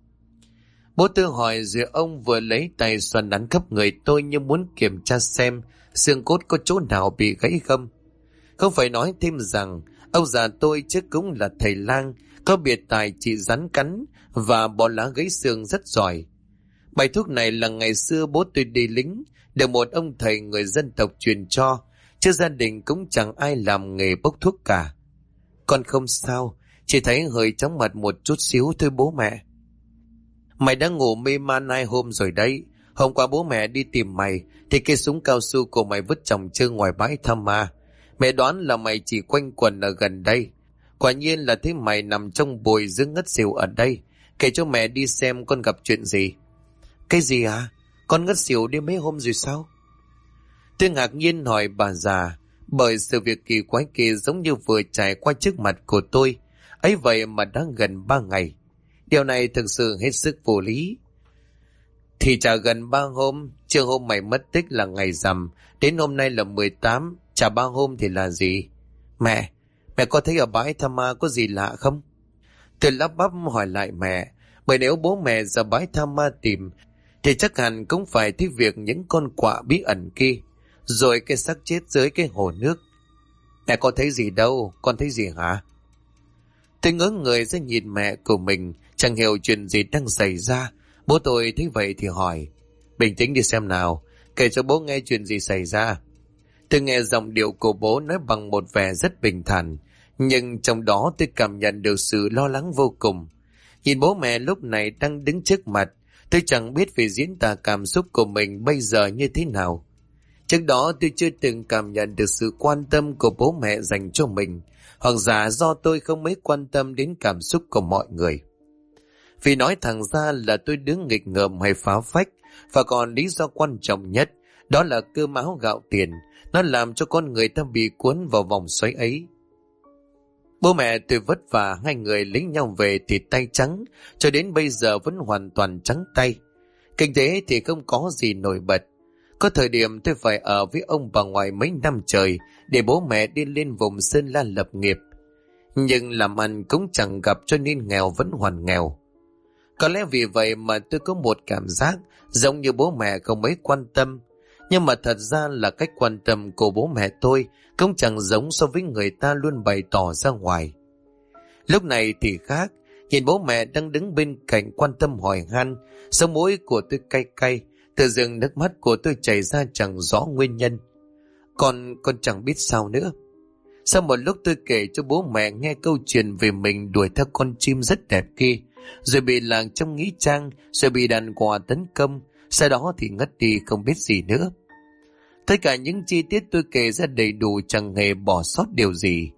Bố tôi hỏi rồi ông vừa lấy tay xoắn nắn khắp người tôi như muốn kiểm tra xem xương cốt có chỗ nào bị gãy không. Không phải nói thêm rằng ông già tôi trước cũng là thầy lang, có biệt tài trị rắn cắn và bỏ lá gãy xương rất giỏi. Bài thuốc này là ngày xưa bố tôi đi lính, được một ông thầy người dân tộc truyền cho, chứ gia đình cũng chẳng ai làm nghề bốc thuốc cả. "Con không sao, chỉ thấy hơi chóng mặt một chút xíu thôi bố mẹ." "Mày đã ngủ mê man 2 hôm rồi đấy. Hôm qua bố mẹ đi tìm mày thì cây súng cao su của mày vứt chồng chơ ngoài bãi tha ma. Mẹ đoán là mày chỉ quanh quẩn ở gần đây. Quả nhiên là thấy mày nằm trong bụi dưới ngất xỉu ở đây. Kể cho mẹ đi xem con gặp chuyện gì." "Cái gì à? Con ngất xỉu đi mấy hôm rồi sao?" Tôi ngạc nhiên hỏi bà già, bởi sự việc kỳ quái kia giống như vừa trải qua trước mặt của tôi. Ấy vậy mà đã gần 3 ngày. Điều này thực sự hết sức vô lý. "Thì chả gần 3 hôm, chưa hôm mày mất tích là ngày rằm, đến hôm nay là 18, chả 3 hôm thì là gì?" Mẹ có thấy ở bãi tha ma có gì lạ không?" Tôi lắp bắp hỏi lại mẹ, bởi nếu bố mẹ ra bãi tha ma tìm, thì chắc hẳn cũng phải thấy việc những con quạ bí ẩn kia, rồi cái xác chết dưới cái hồ nước. "Mẹ có thấy gì đâu, con thấy gì hả?" Tôi ngớ người ra nhìn mẹ của mình, chẳng hiểu chuyện gì đang xảy ra. Bố tôi thấy vậy thì hỏi: "Bình tĩnh đi xem nào, kể cho bố nghe chuyện gì xảy ra." Tôi nghe giọng điệu của bố nói bằng một vẻ rất bình thản, nhưng trong đó tôi cảm nhận được sự lo lắng vô cùng. Nhìn bố mẹ lúc này đang đứng trước mặt, tôi chẳng biết phải diễn tả cảm xúc của mình bây giờ như thế nào. Trước đó tôi chưa từng cảm nhận được sự quan tâm của bố mẹ dành cho mình, hoặc giả do tôi không mấy quan tâm đến cảm xúc của mọi người. Vì nói thẳng ra là tôi đứa nghịch ngợm hay phá phách, và còn lý do quan trọng nhất, đó là cơm áo gạo tiền, nó làm cho con người ta bị cuốn vào vòng xoáy ấy. Bố mẹ tôi vất vả, 2 người lấy nhau về thì tay trắng, cho đến bây giờ vẫn hoàn toàn trắng tay. Kinh tế thì không có gì nổi bật. Có thời điểm tôi phải ở với ông bà ngoại mấy năm trời để bố mẹ đi lên vùng Sơn La lập nghiệp. Nhưng làm ăn cũng chẳng gặp, cho nên nghèo vẫn hoàn nghèo. Có lẽ vì vậy mà tôi có một cảm giác giống như bố mẹ không mấy quan tâm. Nhưng mà thật ra là cách quan tâm của bố mẹ tôi cũng chẳng giống so với người ta luôn bày tỏ ra ngoài. Lúc này thì khác, nhìn bố mẹ đang đứng bên cạnh quan tâm hỏi han, sống mũi của tôi cay cay, tự dưng nước mắt của tôi chảy ra chẳng rõ nguyên nhân. Con chẳng biết sao nữa. Sau một lúc tôi kể cho bố mẹ nghe câu chuyện về mình đuổi theo con chim rất đẹp kia, rồi bị lạc trong nghĩa trang, rồi bị đàn quạ tấn công, sau đó thì ngất đi không biết gì nữa. Tất cả những chi tiết tôi kể ra đầy đủ, chẳng hề bỏ sót điều gì.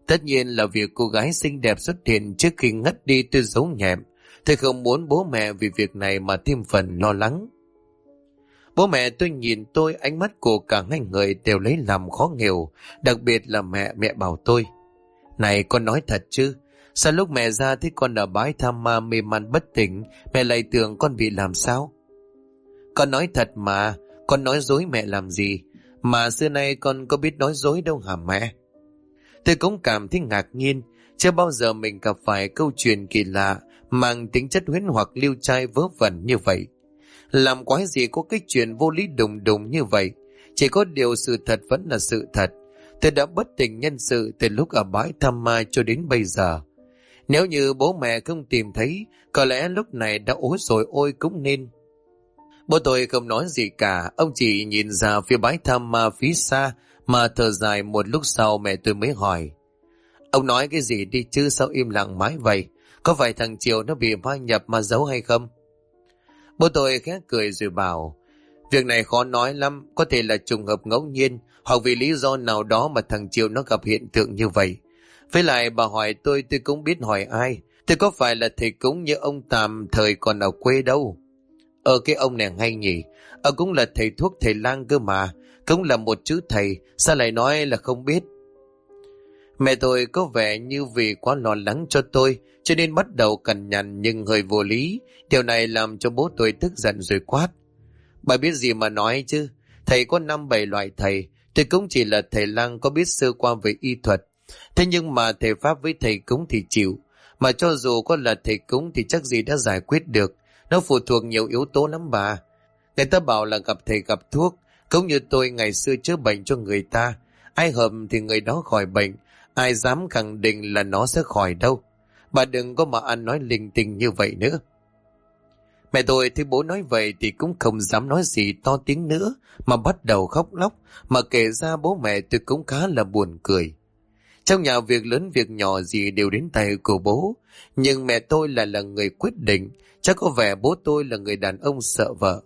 Tất nhiên là việc cô gái xinh đẹp xuất hiện trước khi ngất đi tôi giấu nhẹm. Tôi không muốn bố mẹ vì việc này mà thêm phần lo lắng. Bố mẹ tôi nhìn tôi, ánh mắt của cả hai người đều lấy làm khó hiểu. Đặc biệt là mẹ bảo tôi: Này, con nói thật chứ? Sao lúc mẹ ra thấy con ở bãi Tham Ma mê man bất tỉnh, mẹ lại tưởng con bị làm sao? Con nói thật mà, con nói dối mẹ làm gì? Mà xưa nay con có biết nói dối đâu hả mẹ? Tôi cũng cảm thấy ngạc nhiên, chưa bao giờ mình gặp phải câu chuyện kỳ lạ mang tính chất huyễn hoặc liêu trai vớ vẩn như vậy. Làm quái gì có cái chuyện vô lý đùng đùng như vậy? Chỉ có điều sự thật vẫn là sự thật. Tôi đã bất tỉnh nhân sự từ lúc ở bãi Tham Ma cho đến bây giờ. Nếu như bố mẹ không tìm thấy, có lẽ lúc này đã ối rồi ôi cũng nên. Bố tôi không nói gì cả, ông chỉ nhìn ra phía bãi Tham Ma phía xa mà thở dài. Một lúc sau mẹ tôi mới hỏi: Ông nói cái gì đi chứ, sao im lặng mãi vậy? Có phải thằng Triều nó bị va nhập mà giấu hay không? Bố tôi khẽ cười rồi bảo: Việc này khó nói lắm, có thể là trùng hợp ngẫu nhiên, hoặc vì lý do nào đó mà thằng Triều nó gặp hiện tượng như vậy. Với lại bà hỏi tôi cũng biết hỏi ai. Tôi có phải là thầy cúng như ông Tàm thời còn ở quê đâu. Cái ông này hay nhỉ. Cũng là thầy thuốc thầy lang cơ mà. Cũng là một chữ thầy, sao lại nói là không biết? Mẹ tôi có vẻ như vì quá lo lắng cho tôi, cho nên bắt đầu cằn nhằn nhưng hơi vô lý. Điều này làm cho bố tôi tức giận rồi quát: Bà biết gì mà nói chứ? Thầy có 5-7 loại thầy. Tôi cũng chỉ là thầy lang có biết sơ qua về y thuật. Thế nhưng mà thầy Pháp với thầy cúng thì chịu. Mà cho dù có là thầy cúng thì chắc gì đã giải quyết được. Nó phụ thuộc nhiều yếu tố lắm bà. Người ta bảo là gặp thầy gặp thuốc. Cũng như tôi ngày xưa chữa bệnh cho người ta. Ai hợp thì người đó khỏi bệnh. Ai dám khẳng định là nó sẽ khỏi đâu. Bà đừng có mà ăn nói linh tinh như vậy nữa. Mẹ tôi thấy bố nói vậy thì cũng không dám nói gì to tiếng nữa, mà bắt đầu khóc lóc. Mà kể ra bố mẹ tôi cũng khá là buồn cười. Trong nhà việc lớn việc nhỏ gì đều đến tay của bố. Nhưng mẹ tôi là người quyết định. Chắc có vẻ bố tôi là người đàn ông sợ vợ.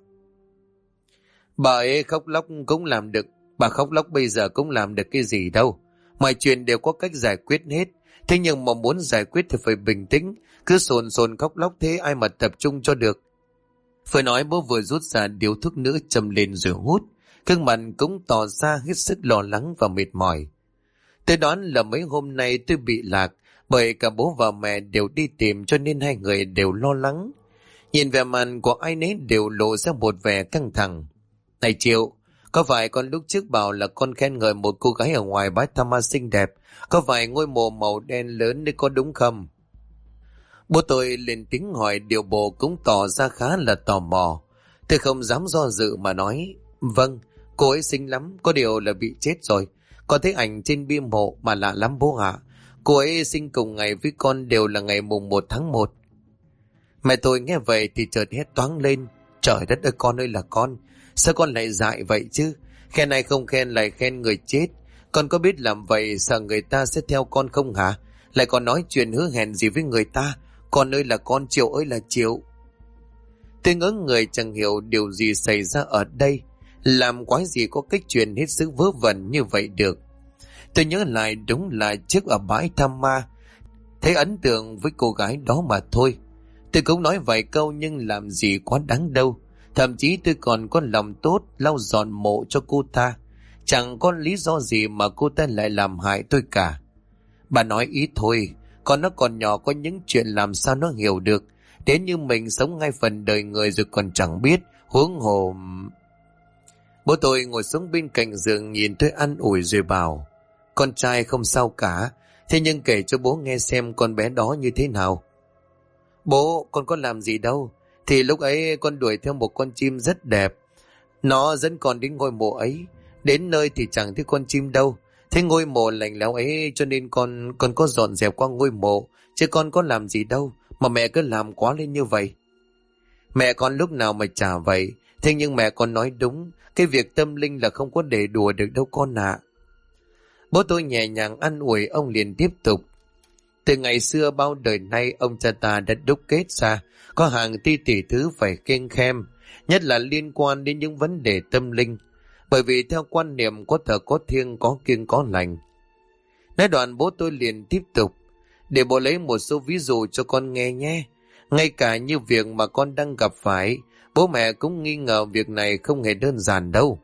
Bà ấy khóc lóc cũng làm được. Bà khóc lóc bây giờ cũng làm được cái gì đâu. Mọi chuyện đều có cách giải quyết hết. Thế nhưng mà muốn giải quyết thì phải bình tĩnh. Cứ sồn sồn khóc lóc thế ai mà tập trung cho được. Vừa nói bố vừa rút ra điếu thuốc nữa châm lên rồi hút. Gương mặt cũng tỏ ra hết sức lo lắng và mệt mỏi. Tôi đoán là mấy hôm nay tôi bị lạc, bởi cả bố và mẹ đều đi tìm cho nên hai người đều lo lắng. Nhìn vẻ mặt của ai nấy đều lộ ra một vẻ căng thẳng. Này Triệu, có phải con lúc trước bảo là con khen ngợi một cô gái ở ngoài bãi Tham Ma xinh đẹp, có phải ngôi mộ màu đen lớn đấy có đúng không? Bố tôi lên tiếng hỏi, điều bộ cũng tỏ ra khá là tò mò. Tôi không dám do dự mà nói: Vâng, cô ấy xinh lắm, có điều là bị chết rồi. Con thấy ảnh trên bia mộ mà lạ lắm bố ạ. Cô ấy sinh cùng ngày với con, đều là ngày mùng 1 tháng 1. Mẹ tôi nghe vậy thì chợt hét toáng lên: Trời đất ơi con ơi là con, sao con lại dại vậy chứ? Khen này không khen lại khen người chết. Con có biết làm vậy sợ người ta sẽ theo con không hả? Lại còn nói chuyện hứa hẹn gì với người ta? Con ơi là con, Triệu ơi là Triệu. Tôi ngỡ người chẳng hiểu điều gì xảy ra ở đây. Làm quái gì có cách chuyện hết sức vớ vẩn như vậy được. Tôi nhớ lại đúng là trước ở bãi Tham Ma, thấy ấn tượng với cô gái đó mà thôi. Tôi cũng nói vài câu nhưng làm gì quá đáng đâu. Thậm chí tôi còn có lòng tốt lau dọn mộ cho cô ta. Chẳng có lý do gì mà cô ta lại làm hại tôi cả. Bà nói ý thôi, con nó còn nhỏ, có những chuyện làm sao nó hiểu được. Đến như mình sống ngay phần đời người rồi còn chẳng biết, huống hồ. Bố tôi ngồi xuống bên cạnh giường nhìn tôi an ủi rồi bảo: Con trai không sao cả. Thế nhưng kể cho bố nghe xem con bé đó như thế nào. Bố, con có làm gì đâu. Thì lúc ấy con đuổi theo một con chim rất đẹp. Nó dẫn con đến ngôi mộ ấy. Đến nơi thì chẳng thấy con chim đâu. Thế ngôi mộ lạnh lẽo ấy cho nên con có dọn dẹp qua ngôi mộ. Chứ con có làm gì đâu mà mẹ cứ làm quá lên như vậy. Mẹ con lúc nào mà chả vậy. Thế nhưng mẹ con nói đúng. Cái việc tâm linh là không có để đùa được đâu con ạ. Bố tôi nhẹ nhàng an ủi ông liền tiếp tục: Từ ngày xưa bao đời nay ông cha ta đã đúc kết ra có hàng tỷ thứ phải kiêng khem, nhất là liên quan đến những vấn đề tâm linh. Bởi vì theo quan niệm có thờ có thiêng, có kiêng có lành. Nói đoạn bố tôi liền tiếp tục. Để bố lấy một số ví dụ cho con nghe nhé. Ngay cả như việc mà con đang gặp phải, bố mẹ cũng nghi ngờ việc này không hề đơn giản đâu.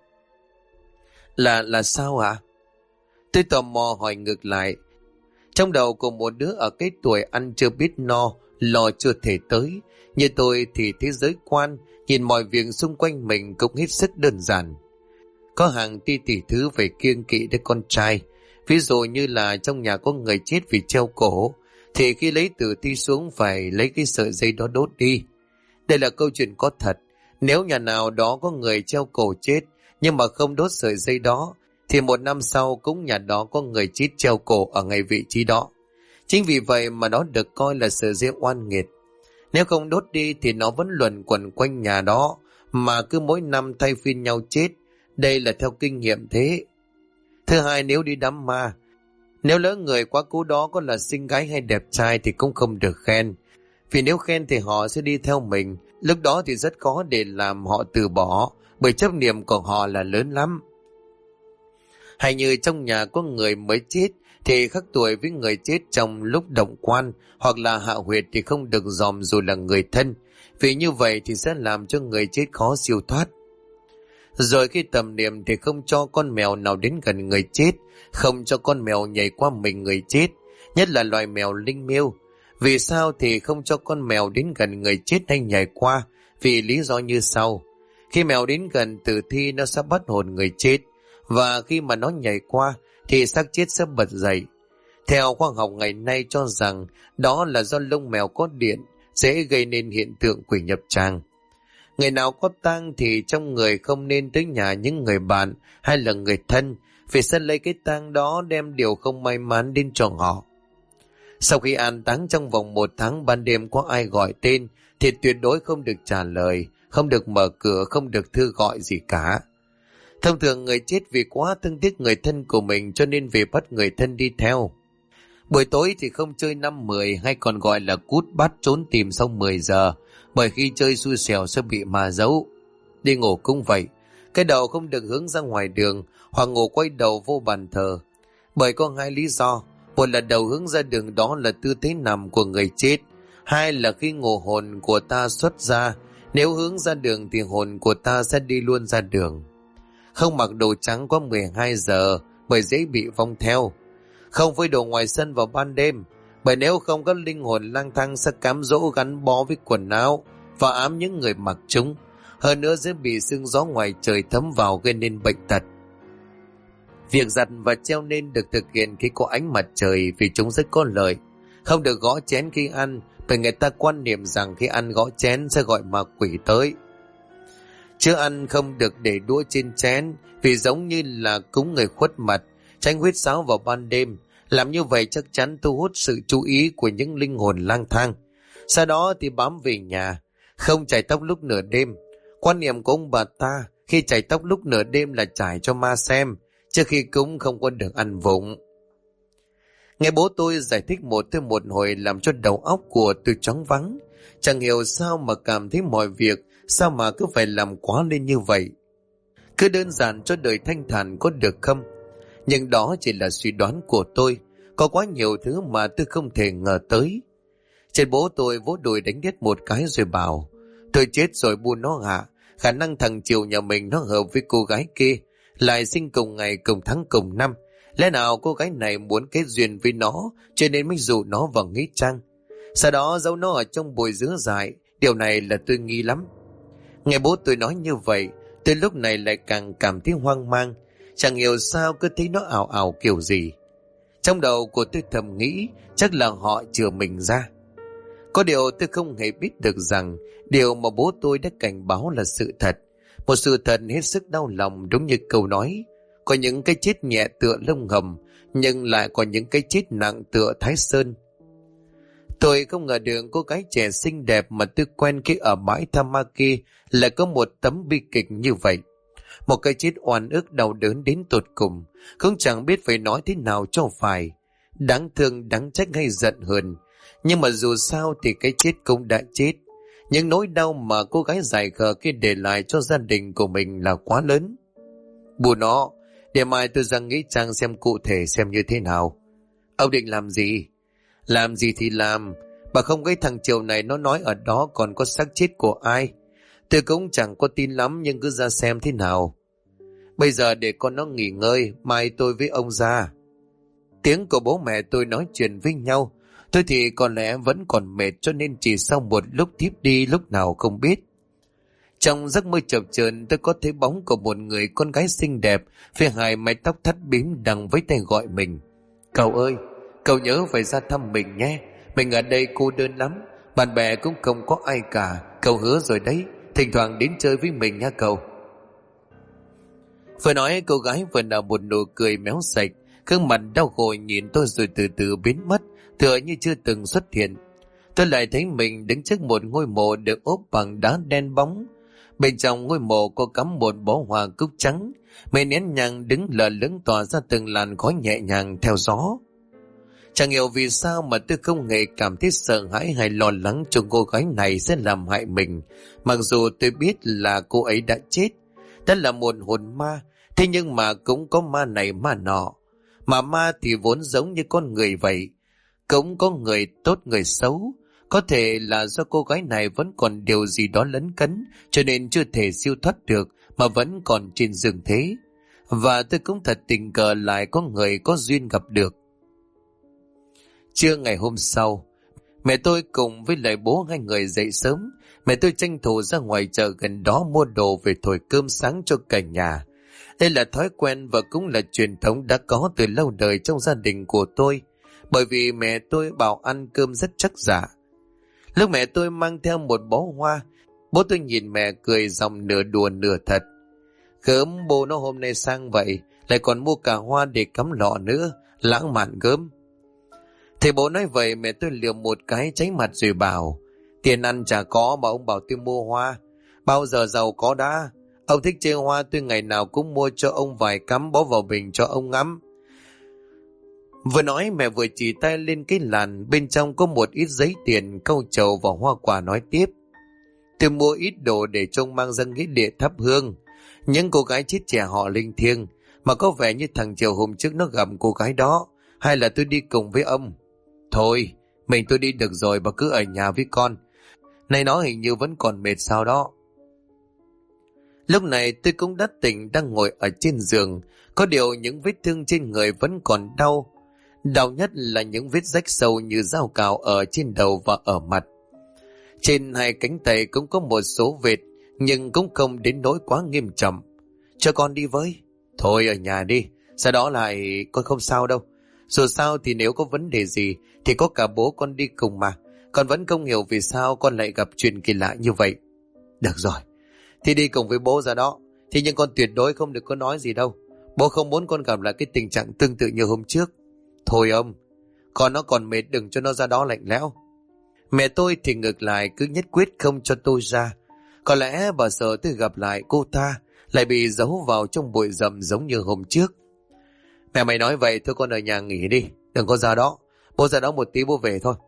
Là sao ạ? Tôi tò mò hỏi ngược lại. Trong đầu của một đứa ở cái tuổi ăn chưa biết no, lo chưa thể tới, như tôi thì thế giới quan, nhìn mọi việc xung quanh mình cũng hết sức đơn giản. Có hàng tỷ thứ về kiêng kỵ đứa con trai. Ví dụ như là trong nhà có người chết vì treo cổ, thì khi lấy tử thi xuống phải lấy cái sợi dây đó đốt đi. Đây là câu chuyện có thật. Nếu nhà nào đó có người treo cổ chết nhưng mà không đốt sợi dây đó, thì một năm sau cũng nhà đó có người chết treo cổ ở ngay vị trí đó. Chính vì vậy mà nó được coi là sợi dây oan nghiệt. Nếu không đốt đi thì nó vẫn luẩn quẩn quanh nhà đó, mà cứ mỗi năm thay phiên nhau chết. Đây là theo kinh nghiệm thế. Thứ hai, nếu đi đám ma, nếu lỡ người quá cố đó có là xinh gái hay đẹp trai thì cũng không được khen. Vì nếu khen thì họ sẽ đi theo mình, lúc đó thì rất khó để làm họ từ bỏ, bởi chấp niệm của họ là lớn lắm. Hay như trong nhà có người mới chết thì khắc tuổi với người chết trong lúc động quan hoặc là hạ huyệt thì không được dòm dù là người thân, vì như vậy thì sẽ làm cho người chết khó siêu thoát. Rồi khi tầm niệm thì không cho con mèo nào đến gần người chết, không cho con mèo nhảy qua mình người chết, nhất là loài mèo linh miêu. Vì sao thì không cho con mèo đến gần người chết hay nhảy qua? Vì lý do như sau. Khi mèo đến gần tử thi nó sẽ bắt hồn người chết, và khi mà nó nhảy qua thì xác chết sẽ bật dậy. Theo khoa học ngày nay cho rằng đó là do lông mèo có điện, dễ gây nên hiện tượng quỷ nhập tràng. Người nào có tang thì trong người không nên tới nhà những người bạn hay là người thân, vì sẽ lấy cái tang đó đem điều không may mắn đến cho họ. Sau khi an táng trong vòng 1 tháng, ban đêm có ai gọi tên thì tuyệt đối không được trả lời, không được mở cửa, không được thư gọi gì cả. Thông thường người chết vì quá thương tiếc người thân của mình cho nên về bắt người thân đi theo. Buổi tối thì không chơi 5-10 hay còn gọi là cút bắt trốn tìm sau 10 giờ, bởi khi chơi xui xẻo sẽ bị ma giấu. Đi ngủ cũng vậy, cái đầu không được hướng ra ngoài đường hoặc ngủ quay đầu vô bàn thờ. Bởi có 2 lý do. Một là đầu hướng ra đường, đó là tư thế nằm của người chết. 2 là khi ngủ hồn của ta xuất ra, nếu hướng ra đường thì hồn của ta sẽ đi luôn ra đường. Không mặc đồ trắng quá 12 giờ bởi dễ bị vong theo. Không phơi đồ ngoài sân vào ban đêm, bởi nếu không các linh hồn lang thang sẽ cám dỗ gắn bó với quần áo và ám những người mặc chúng. Hơn nữa sẽ bị sương gió ngoài trời thấm vào gây nên bệnh tật. Việc giặt và treo nên được thực hiện khi có ánh mặt trời vì chúng rất có lợi. Không được gõ chén khi ăn, bởi người ta quan niệm rằng khi ăn gõ chén sẽ gọi ma quỷ tới. Chưa ăn không được để đũa trên chén, vì giống như là cúng người khuất mặt. Tránh huýt sáo vào ban đêm, làm như vậy chắc chắn thu hút sự chú ý của những linh hồn lang thang. Sau đó thì bám về nhà. Không chải tóc lúc nửa đêm. Quan niệm của ông bà ta, khi chải tóc lúc nửa đêm là chải cho ma xem, trước khi cúng không có được ăn vụng. Nghe bố tôi giải thích một hồi làm cho đầu óc của tôi choáng váng. Chẳng hiểu sao mà cảm thấy mọi việc sao mà cứ phải làm quá lên như vậy. Cứ đơn giản cho đời thanh thản có được không? Nhưng đó chỉ là suy đoán của tôi. Có quá nhiều thứ mà tôi không thể ngờ tới. Trên bố tôi vỗ đùi đánh đét một cái rồi bảo: tôi chết rồi buôn nó hạ. Khả năng thằng Triều nhà mình nó hợp với cô gái kia, lại sinh cùng ngày cùng tháng cùng năm. Lẽ nào cô gái này muốn kết duyên với nó, cho nên mới dụ nó vào nghĩa trang, sau đó giấu nó ở trong bụi dứa dại. Điều này là tôi nghi lắm. Nghe bố tôi nói như vậy, tôi lúc này lại càng cảm thấy hoang mang. Chẳng hiểu sao cứ thấy nó ảo ảo kiểu gì. Trong đầu của tôi thầm nghĩ chắc là họ chừa mình ra. Có điều tôi không hề biết được rằng điều mà bố tôi đã cảnh báo là sự thật. Một sự thật hết sức đau lòng, đúng như câu nói. Có những cái chết nhẹ tựa lông hầm, nhưng lại có những cái chết nặng tựa Thái Sơn. Tôi không ngờ được cô gái trẻ xinh đẹp mà tôi quen khi ở bãi Tamaki lại có một tấm bi kịch như vậy. Một cái chết oan ức đau đớn đến tột cùng, không chẳng biết phải nói thế nào cho phải. Đáng thương, đáng trách hay giận hờn. Nhưng mà dù sao thì cái chết cũng đã chết. Những nỗi đau mà cô gái dài khờ kia để lại cho gia đình của mình là quá lớn. Bù nó, để mai tôi ra nghĩ trang xem cụ thể xem như thế nào. Ông định làm gì? Làm gì thì làm. Bà không thấy thằng Triều này nó nói ở đó còn có xác chết của ai. Tôi cũng chẳng có tin lắm, nhưng cứ ra xem thế nào. Bây giờ để con nó nghỉ ngơi, mai tôi với ông ra. Tiếng của bố mẹ tôi nói chuyện với nhau. Tôi thì có lẽ vẫn còn mệt, cho nên chỉ sau một lúc thiếp đi lúc nào không biết. Trong giấc mơ chập chờn, tôi có thấy bóng của một người con gái xinh đẹp với hai mái tóc thắt bím đang với tay gọi mình. Cậu ơi, cậu nhớ phải ra thăm mình nhé. Mình ở đây cô đơn lắm, bạn bè cũng không có ai cả. Cậu hứa rồi đấy, thỉnh thoảng đến chơi với mình nha cậu. Vừa nói cô gái vừa nở một nụ cười méo sạch, gương mặt đau khổ nhìn tôi rồi từ từ biến mất, tựa như chưa từng xuất hiện. Tôi lại thấy mình đứng trước một ngôi mộ được ốp bằng đá đen bóng. Bên trong ngôi mộ có cắm một bó hoa cúc trắng, mấy nén nhang đứng lờ lững tỏa ra từng làn khói nhẹ nhàng theo gió. Chẳng hiểu vì sao mà tôi không hề cảm thấy sợ hãi hay lo lắng cho cô gái này sẽ làm hại mình, mặc dù tôi biết là cô ấy đã chết. Đó là một hồn ma, thế nhưng mà cũng có ma này ma nọ. Mà ma thì vốn giống như con người vậy, cũng có người tốt người xấu. Có thể là do cô gái này vẫn còn điều gì đó lấn cấn, cho nên chưa thể siêu thoát được mà vẫn còn trên giường thế. Và tôi cũng thật tình cờ lại có người có duyên gặp được. Trưa ngày hôm sau, mẹ tôi cùng với lại bố hai người dậy sớm. Mẹ tôi tranh thủ ra ngoài chợ gần đó mua đồ về thổi cơm sáng cho cả nhà. Đây là thói quen và cũng là truyền thống đã có từ lâu đời trong gia đình của tôi, bởi vì mẹ tôi bảo ăn cơm rất chắc dạ. Lúc mẹ tôi mang theo một bó hoa, bố tôi nhìn mẹ cười giọng nửa đùa nửa thật. Gớm, bố nó hôm nay sang vậy, lại còn mua cả hoa để cắm lọ nữa, lãng mạn gớm. Thầy bố nói vậy, mẹ tôi liều một cái cháy mặt rồi bảo, tiền ăn chả có mà ông bảo tôi mua hoa, bao giờ giàu có đã. Ông thích chơi hoa, tôi ngày nào cũng mua cho ông vài cắm bó vào bình cho ông ngắm. Vừa nói mẹ vừa chỉ tay lên cái làn, bên trong có một ít giấy tiền, cau trầu và hoa quả nói tiếp. Tôi mua ít đồ để trông mang ra nghĩa địa thắp hương. Những cô gái chết trẻ họ linh thiêng, mà có vẻ như thằng Triều hôm trước nó gặp cô gái đó, hay là tôi đi cùng với ông? Thôi, mình tôi đi được rồi, bà cứ ở nhà với con. Này nó hình như vẫn còn mệt sao đó. Lúc này tôi cũng đã tỉnh, đang ngồi ở trên giường. Có điều những vết thương trên người vẫn còn đau. Đau nhất là những vết rách sâu như dao cào ở trên đầu và ở mặt. Trên hai cánh tay cũng có một số vết, nhưng cũng không đến nỗi quá nghiêm trọng. Cho con đi với. Thôi ở nhà đi, sau đó lại con không sao đâu. Dù sao thì nếu có vấn đề gì thì có cả bố con đi cùng mà. Con vẫn không hiểu vì sao con lại gặp chuyện kỳ lạ như vậy. Được rồi, thì đi cùng với bố ra đó. Thì nhưng con tuyệt đối không được có nói gì đâu. Bố không muốn con gặp lại cái tình trạng tương tự như hôm trước. Thôi ông, con nó còn mệt, đừng cho nó ra đó lạnh lẽo. Mẹ tôi thì ngược lại cứ nhất quyết không cho tôi ra. Có lẽ bà sợ tôi gặp lại cô ta lại bị giấu vào trong bụi rậm giống như hôm trước. Mẹ mày nói vậy thôi, con ở nhà nghỉ đi, đừng có ra đó. Bố ra đó một tí bố về thôi.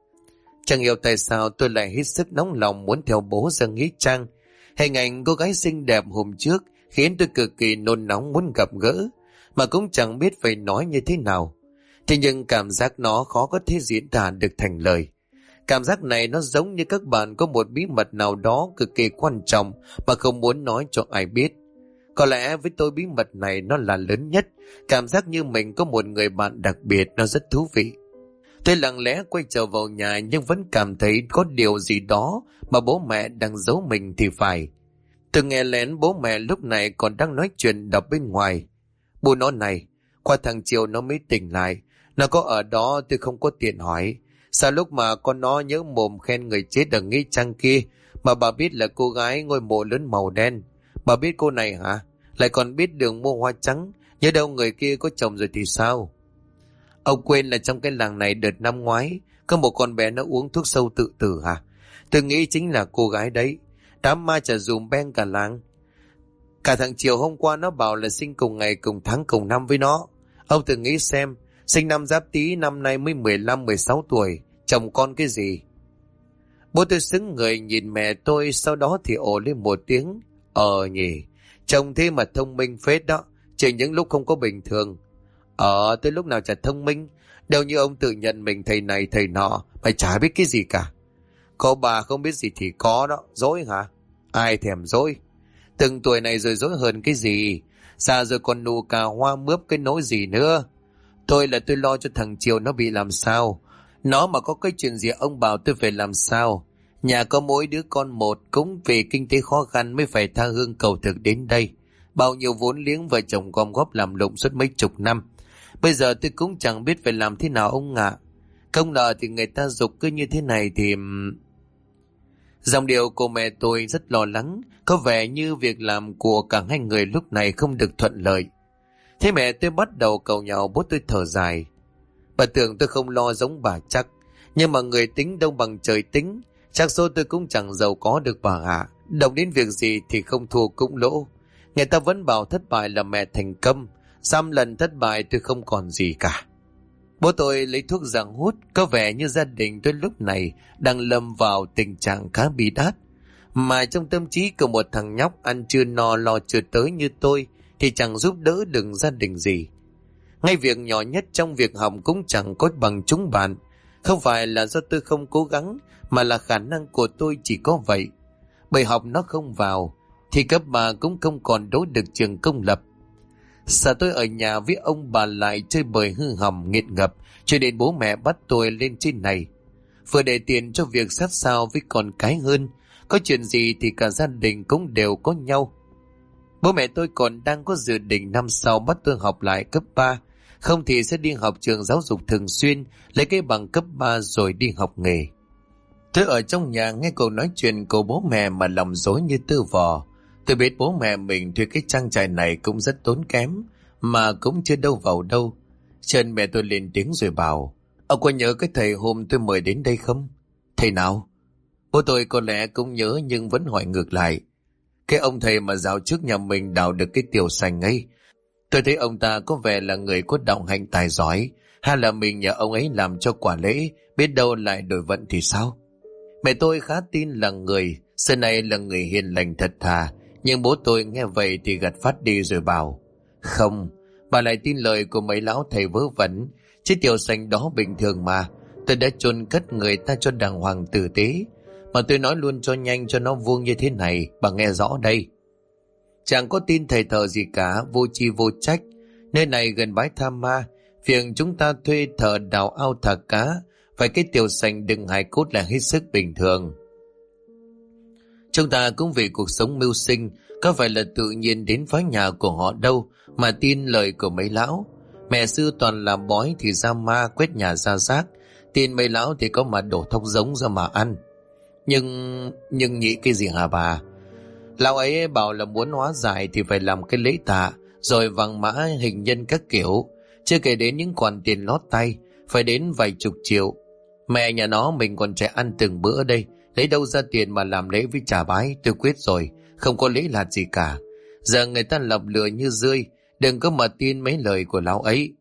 Chẳng hiểu tại sao tôi lại hết sức nóng lòng muốn theo bố ra nghĩa trang. Hình ảnh cô gái xinh đẹp hôm trước khiến tôi cực kỳ nôn nóng muốn gặp gỡ, mà cũng chẳng biết phải nói như thế nào. Thế nhưng cảm giác nó khó có thể diễn tả được thành lời. Cảm giác này nó giống như các bạn có một bí mật nào đó cực kỳ quan trọng mà không muốn nói cho ai biết. Có lẽ với tôi bí mật này nó là lớn nhất. Cảm giác như mình có một người bạn đặc biệt, nó rất thú vị. Tôi lặng lẽ quay trở vào nhà nhưng vẫn cảm thấy có điều gì đó mà bố mẹ đang giấu mình thì phải. Tôi nghe lén bố mẹ lúc này còn đang nói chuyện đọc bên ngoài. Bố nó này, qua thằng Chiều nó mới tỉnh lại. Nó có ở đó tôi không có tiện hỏi. Sao lúc mà con nó nhớ mồm khen người chết ở nghĩa trang kia mà bà biết là cô gái ngôi mộ lớn màu đen. Bà biết cô này hả? Lại còn biết đường mua hoa trắng. Nhớ đâu người kia có chồng rồi thì sao? Ông quên là trong cái làng này đợt năm ngoái có một con bé nó uống thuốc sâu tự tử hả? Tôi nghĩ chính là cô gái đấy. Đám ma chả dùm beng cả làng. Cả thằng Chiều hôm qua nó bảo là sinh cùng ngày cùng tháng cùng năm với nó. Ông thử nghĩ xem, sinh năm Giáp Tý năm nay mới 15-16 tuổi, chồng con cái gì? Bố tôi sững người nhìn mẹ tôi, sau đó thì ồ lên một tiếng. Nhỉ, chồng thế mà thông minh phết đó, chỉ những lúc không có bình thường. Tôi lúc nào chả thông minh, Đâu như ông tự nhận mình thầy này thầy nọ, mày chả biết cái gì cả. Có bà không biết gì thì có đó, dối hả? Ai thèm dối. Từng tuổi này rồi dối hơn cái gì? Già rồi còn nụ cà hoa mướp cái nỗi gì nữa. Tôi là tôi lo cho thằng Triều nó bị làm sao. Nó mà có cái chuyện gì ông bảo tôi phải làm sao. Nhà có mỗi đứa con một, cũng vì kinh tế khó khăn mới phải tha hương cầu thực đến đây. Bao nhiêu vốn liếng vợ chồng gom góp làm lụng suốt mấy chục năm. Bây giờ tôi cũng chẳng biết phải làm thế nào ông ạ. Không ngờ thì người ta giục cứ như thế này thì... Dòng điệu của mẹ tôi rất lo lắng, có vẻ như việc làm của cả hai người lúc này không được thuận lợi. Thế mẹ tôi bắt đầu cầu nhàu, bố tôi thở dài. Bà tưởng tôi không lo giống bà chắc, nhưng mà người tính đâu bằng trời tính. Chắc số tôi cũng chẳng giàu có được bà ạ. Động đến việc gì thì không thua cũng lỗ. Người ta vẫn bảo thất bại là mẹ thành công. 3 lần thất bại tôi không còn gì cả. Bố tôi lấy thuốc giang hút, có vẻ như gia đình tôi lúc này đang lâm vào tình trạng khá bi đát. Mà trong tâm trí của một thằng nhóc ăn chưa no lo chưa tới như tôi thì chẳng giúp đỡ được gia đình gì. Ngay việc nhỏ nhất trong việc học cũng chẳng có bằng chúng bạn. Không phải là do tôi không cố gắng, mà là khả năng của tôi chỉ có vậy. Bởi học nó không vào, thì cấp 3 cũng không còn đỗ được trường công lập. Sao tôi ở nhà với ông bà lại chơi bời hư hỏng nghiện ngập, cho đến bố mẹ bắt tôi lên trên này. Vừa để tiền cho việc sát sao với con cái hơn, có chuyện gì thì cả gia đình cũng đều có nhau. Bố mẹ tôi còn đang có dự định năm sau bắt tôi học lại cấp 3, không thì sẽ đi học trường giáo dục thường xuyên, lấy cái bằng cấp 3 rồi đi học nghề. Tôi ở trong nhà nghe cuộc nói chuyện của bố mẹ mà lòng rối như tơ vò. Tôi biết bố mẹ mình thuê cái trang trại này cũng rất tốn kém, mà cũng chưa đâu vào đâu. Chân mẹ tôi lên tiếng rồi bảo, ông có nhớ cái thầy hôm tôi mời đến đây không? Thầy nào? Bố tôi có lẽ cũng nhớ nhưng vẫn hỏi ngược lại. Cái ông thầy mà dạo trước nhà mình đào được cái tiểu sành ấy. Tôi thấy ông ta có vẻ là người có đạo hạnh tài giỏi, hay là mình nhờ ông ấy làm cho quả lễ, biết đâu lại đổi vận thì sao? Mẹ tôi khá tin là người, xưa này là người hiền lành thật thà, nhưng bố tôi nghe vậy thì gật phát đi rồi bảo, không, bà lại tin lời của mấy lão thầy vớ vẩn, chứ tiểu sành đó bình thường mà, tôi đã chôn cất người ta cho đàng hoàng tử tế, mà tôi nói luôn cho nhanh cho nó vuông như thế này, bà nghe rõ đây. Chẳng có tin thầy thờ gì cả, vô tri vô trách, nơi này gần bãi tha ma, việc chúng ta thuê thợ đào ao thả cá, phải cái tiểu sành đựng hài cốt là hết sức bình thường. Chúng ta cũng vì cuộc sống mưu sinh, có phải là tự nhiên đến phá nhà của họ đâu mà tin lời của mấy lão. Mẹ xưa toàn làm bói thì ra ma, quét nhà ra rác, tin mấy lão thì có mà đổ thóc giống ra mà ăn. Nhưng nghĩ cái gì hả bà? Lão ấy bảo là muốn hóa giải thì phải làm cái lễ tạ, rồi vàng mã hình nhân các kiểu, chưa kể đến những khoản tiền lót tay, phải đến vài chục triệu. Mẹ nhà nó mình còn trẻ ăn từng bữa đây, lấy đâu ra tiền mà làm lễ với trả bái. Tôi quyết rồi, không có lễ lạt gì cả. Giờ người ta lọc lừa như rươi, đừng có mà tin mấy lời của lão ấy.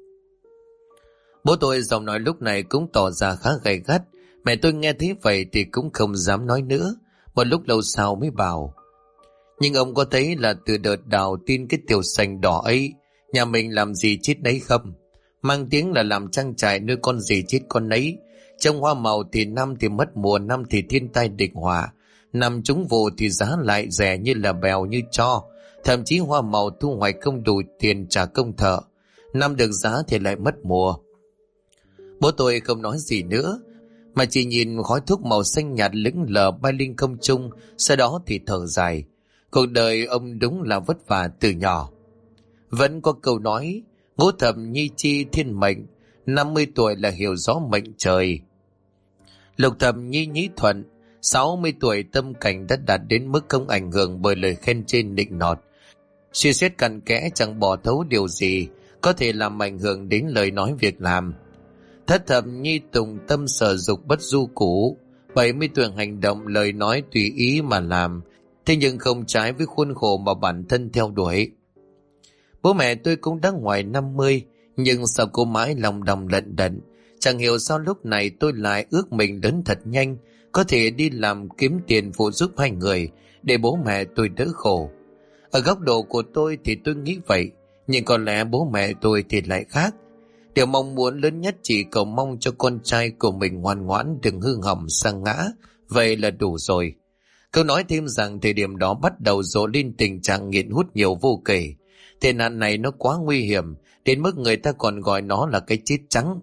Bố tôi giọng nói lúc này cũng tỏ ra khá gay gắt. Mẹ tôi nghe thấy vậy thì cũng không dám nói nữa. Một lúc lâu sau mới bảo, nhưng ông có thấy là từ đợt đào tin cái tiểu sành đỏ ấy, nhà mình làm gì chết nấy không? Mang tiếng là làm trang trại nuôi con gì chết con nấy. Trồng hoa màu thì năm thì mất mùa, năm thì thiên tai địch họa, năm trúng vụ thì giá lại rẻ như là bèo như tro. Thậm chí hoa màu thu hoạch không đủ tiền trả công thợ, năm được giá thì lại mất mùa. Bố tôi không nói gì nữa, mà chỉ nhìn khói thuốc màu xanh nhạt lững lờ bay lên không trung, sau đó thì thở dài. Cuộc đời ông đúng là vất vả từ nhỏ. Vẫn có câu nói, ngũ thập nhi chi thiên mệnh, 50 tuổi là hiểu rõ mệnh trời. Lục thập nhi nhí thuận, 60 tuổi tâm cảnh đã đạt đến mức không ảnh hưởng bởi lời khen trên nịnh nọt. Suy xét cặn kẽ chẳng bỏ thấu điều gì có thể làm ảnh hưởng đến lời nói việc làm. Thất thập nhi tùng tâm sở dục bất du cũ, 70 tuổi hành động lời nói tùy ý mà làm, thế nhưng không trái với khuôn khổ mà bản thân theo đuổi. Bố mẹ tôi cũng đã ngoài 50, nhưng sao cô mãi lòng đòng lận đận. Chẳng hiểu sao lúc này tôi lại ước mình lớn thật nhanh, có thể đi làm kiếm tiền phụ giúp hai người, để bố mẹ tôi đỡ khổ. Ở góc độ của tôi thì tôi nghĩ vậy, nhưng có lẽ bố mẹ tôi thì lại khác. Điều mong muốn lớn nhất chỉ cầu mong cho con trai của mình ngoan ngoãn, đừng hư hỏng sa ngã, vậy là đủ rồi. Câu nói thêm rằng thời điểm đó bắt đầu dỗ lên tình trạng nghiện hút nhiều vô kể. Tệ nạn này nó quá nguy hiểm, đến mức người ta còn gọi nó là cái chết trắng.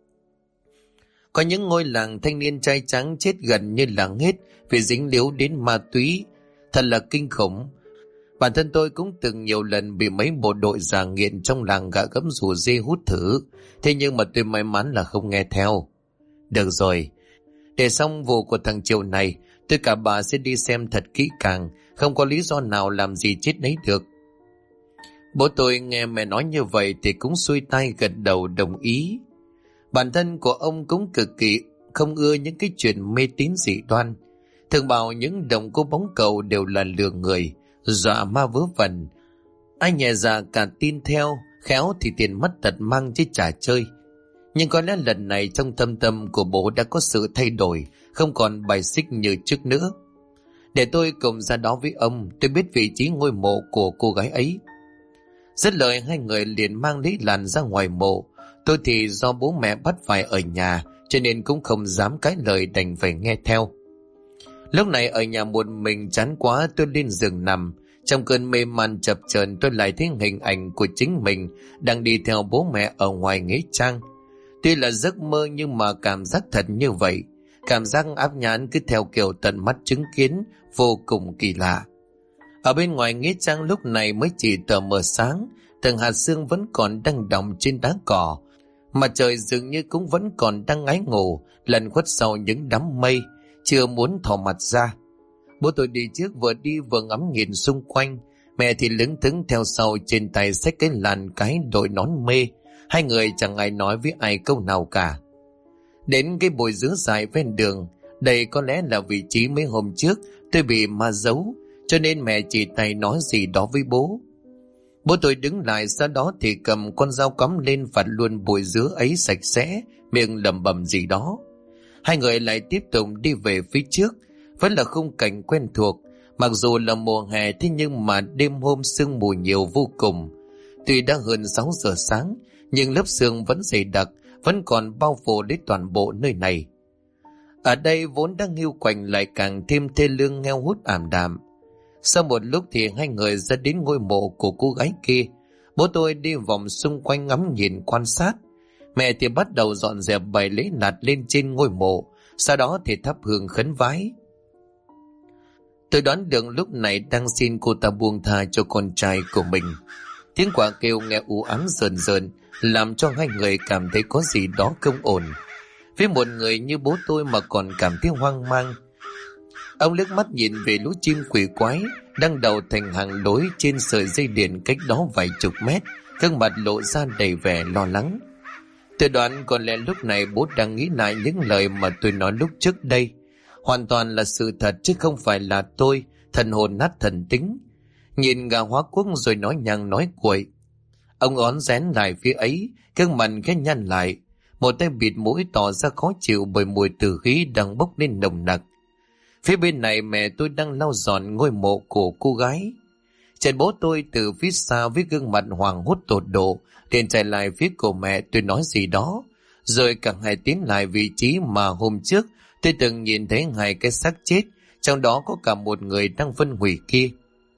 Có những ngôi làng thanh niên trai trắng chết gần như làng hết vì dính líu đến ma túy, thật là kinh khủng. Bản thân tôi cũng từng nhiều lần bị mấy bộ đội già nghiện trong làng gạ gẫm rủ dê hút thử, thế nhưng mà tôi may mắn là không nghe theo. Được rồi, để xong vụ của thằng Triệu này, tôi cả bà sẽ đi xem thật kỹ càng, không có lý do nào làm gì chết nấy được. Bố tôi nghe mẹ nói như vậy thì cũng xuôi tay gật đầu đồng ý. Bản thân của ông cũng cực kỳ không ưa những cái chuyện mê tín dị đoan, thường bảo những đồng cô bóng cầu đều là lừa người, dọa ma vớ vẩn. Ai nhẹ dạ cả tin theo, khéo thì tiền mất tật mang chứ chả chơi. Nhưng có lẽ lần này trong thâm tâm của bố đã có sự thay đổi, không còn bài xích như trước nữa. Để tôi cùng ra đó với ông, tôi biết vị trí ngôi mộ của cô gái ấy. Dứt lời hai người liền mang lấy làn ra ngoài mộ. Tôi thì do bố mẹ bắt phải ở nhà, cho nên cũng không dám cãi lời, đành phải nghe theo. Lúc này ở nhà một mình chán quá, tôi lên giường nằm. Trong cơn mê man chập chờn, tôi lại thấy hình ảnh của chính mình đang đi theo bố mẹ ở ngoài nghĩa trang. Tuy là giấc mơ nhưng mà cảm giác thật như vậy. Cảm giác áp nhãn cứ theo kiểu tận mắt chứng kiến, vô cùng kỳ lạ. Ở bên ngoài nghĩa trang lúc này mới chỉ tờ mờ sáng, từng hạt sương vẫn còn đang đọng trên đá cỏ. Mặt trời dường như cũng vẫn còn đang ngáy ngủ, lẩn khuất sau những đám mây, chưa muốn thò mặt ra. Bố tôi đi trước, vừa đi vừa ngắm nhìn xung quanh. Mẹ thì lững thững theo sau, trên tay xách cái làn cái đội nón mê. Hai người chẳng ai nói với ai câu nào cả. Đến cái bụi dứa dài ven đường, đây có lẽ là vị trí mấy hôm trước tôi bị ma giấu, cho nên mẹ chỉ tay nói gì đó với bố. Bố tôi đứng lại, sau đó thì cầm con dao cắm lên vặt luôn bụi dứa ấy sạch sẽ, miệng lẩm bẩm gì đó. Hai người lại tiếp tục đi về phía trước, vẫn là khung cảnh quen thuộc. Mặc dù là mùa hè, thế nhưng mà đêm hôm sương mù nhiều vô cùng. Tuy đã hơn 6 giờ sáng, nhưng lớp sương vẫn dày đặc, vẫn còn bao phủ đến toàn bộ nơi này. Ở đây vốn đang hiu quạnh lại càng thêm thê lương nghèo hút ảm đạm. Sau một lúc thì hai người ra đến ngôi mộ của cô gái kia. Bố tôi đi vòng xung quanh ngắm nhìn quan sát. Mẹ thì bắt đầu dọn dẹp bày lễ lạt lên trên ngôi mộ, sau đó thì thắp hương khấn vái. Tôi đoán được lúc này đang xin cô ta buông tha cho con trai của mình. Tiếng quả kêu nghe u ám rờn rợn, làm cho hai người cảm thấy có gì đó không ổn. Với một người như bố tôi mà còn cảm thấy hoang mang. Ông liếc mắt nhìn về lũ chim quỷ quái đang đậu thành hàng lối trên sợi dây điện cách đó vài chục mét, gương mặt lộ ra đầy vẻ lo lắng. Tôi đoán có lẽ lúc này bố đang nghĩ lại những lời mà tôi nói lúc trước đây. Hoàn toàn là sự thật chứ không phải là tôi thần hồn nát thần tính. Nhìn gà hóa quốc rồi nói nhăng nói cuội. Ông ón rén lại phía ấy, gương mặt khẽ nhăn lại, một tay bịt mũi tỏ ra khó chịu bởi mùi tử khí đang bốc lên nồng nặc. Phía bên này mẹ tôi đang lau dọn ngôi mộ của cô gái. Chợt bố tôi từ phía xa với gương mặt hoảng hốt tột độ liền chạy lại phía của mẹ. Tôi nói gì đó, rồi cả hai tiến lại vị trí mà hôm trước tôi từng nhìn thấy hai cái xác chết, trong đó có cả một người đang phân hủy kia.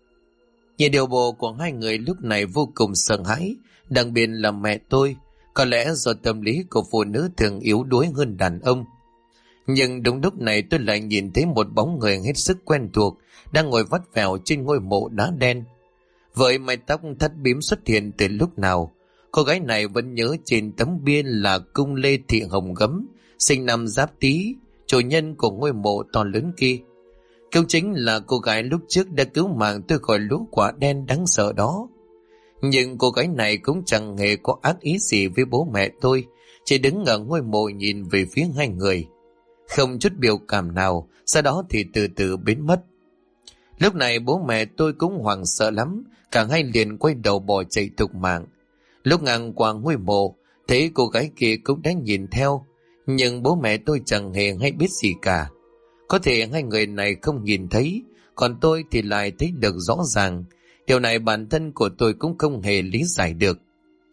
Nhìn điều bộ của hai người lúc này vô cùng sợ hãi, đặc biệt là mẹ tôi. Có lẽ do tâm lý của phụ nữ thường yếu đuối hơn đàn ông. Nhưng đúng lúc này tôi lại nhìn thấy một bóng người hết sức quen thuộc đang ngồi vắt vẻo trên ngôi mộ đá đen. Với mái tóc thắt bím xuất hiện từ lúc nào, cô gái này vẫn nhớ trên tấm bia là cung Lê Thị Hồng Gấm, sinh năm Giáp Tý, chủ nhân của ngôi mộ to lớn kia. Câu chính là cô gái lúc trước đã cứu mạng tôi khỏi lũ quả đen đáng sợ đó. Nhưng cô gái này cũng chẳng hề có ác ý gì với bố mẹ tôi, chỉ đứng ở ngôi mộ nhìn về phía hai người, không chút biểu cảm nào, sau đó thì từ từ biến mất. Lúc này bố mẹ tôi cũng hoảng sợ lắm, cả hai liền quay đầu bỏ chạy thục mạng. Lúc ngang qua ngôi mộ, thấy cô gái kia cũng đã nhìn theo, nhưng bố mẹ tôi chẳng hề hay biết gì cả. Có thể hai người này không nhìn thấy, còn tôi thì lại thấy được rõ ràng. Điều này bản thân của tôi cũng không hề lý giải được.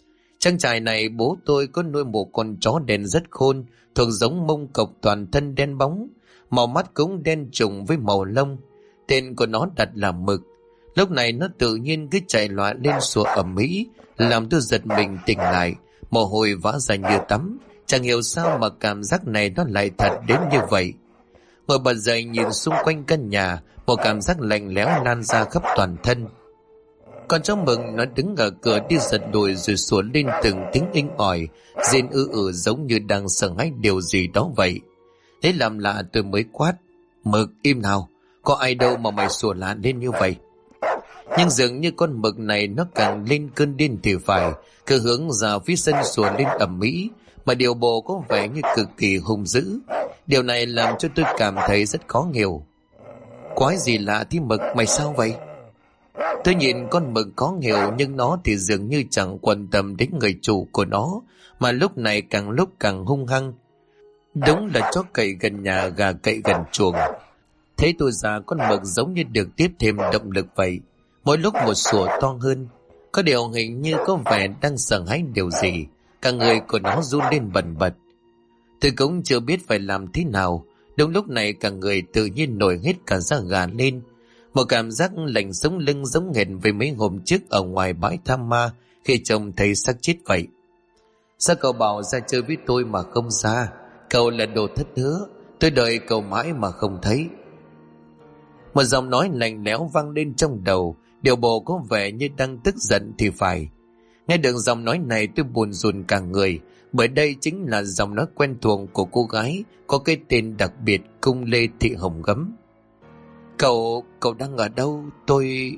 Trang trại này bố tôi có nuôi một con chó đen rất khôn, thuộc giống Mông Cộc, toàn thân đen bóng, màu mắt cũng đen trùng với màu lông. Tên của nó đặt là Mực. Lúc này nó tự nhiên cứ chạy loạn lên sủa ầm ĩ, làm tôi giật mình tỉnh lại, mồ hôi vã ra như tắm. Chẳng hiểu sao mà cảm giác này nó lại thật đến như vậy. Ngồi bật dậy nhìn xung quanh căn nhà, một cảm giác lạnh lẽo lan ra khắp toàn thân. Con chó Mực nó đứng ở cửa đi giật đùi rồi sủa lên từng tiếng inh ỏi, rên giống như đang sợ hãi điều gì đó vậy. Thế làm lạ tôi mới quát: Mực, im nào, có ai đâu mà mày sủa lạ lên như vậy. Nhưng dường như con Mực này nó càng lên cơn điên thì phải, cứ hướng ra phía sân sủa lên ầm ĩ, mà điều bộ có vẻ như cực kỳ hung dữ. Điều này làm cho tôi cảm thấy rất khó hiểu. Quái gì lạ thì Mực, mày sao vậy? Tôi nhìn con Mực khó hiểu, nhưng nó thì dường như chẳng quan tâm đến người chủ của nó, mà lúc này càng lúc càng hung hăng. Đúng là chó cậy gần nhà, gà cậy gần chuồng. Thấy tôi già, con Mực giống như được tiếp thêm động lực vậy, mỗi lúc một sủa to hơn. Có điều hình như có vẻ đang sợ hãi điều gì, cả người của nó run lên bần bật. Tôi cũng chưa biết phải làm thế nào. Đúng lúc này cả người tự nhiên nổi hết cả da gà lên, một cảm giác lạnh sống lưng giống hệt với mấy hôm trước ở ngoài bãi Tham Ma khi trông thấy xác chết vậy. Sao cậu bảo ra chơi với tôi mà không ra? Cậu là đồ thất hứa, tôi đợi cậu mãi mà không thấy. Một giọng nói lạnh lẽo vang lên trong đầu, điều bộ có vẻ như đang tức giận thì phải. Nghe được giọng nói này tôi buồn rùn cả người, bởi đây chính là giọng nói quen thuộc của cô gái có cái tên đặc biệt Cung Lê Thị Hồng Gấm. Cậu đang ở đâu? Tôi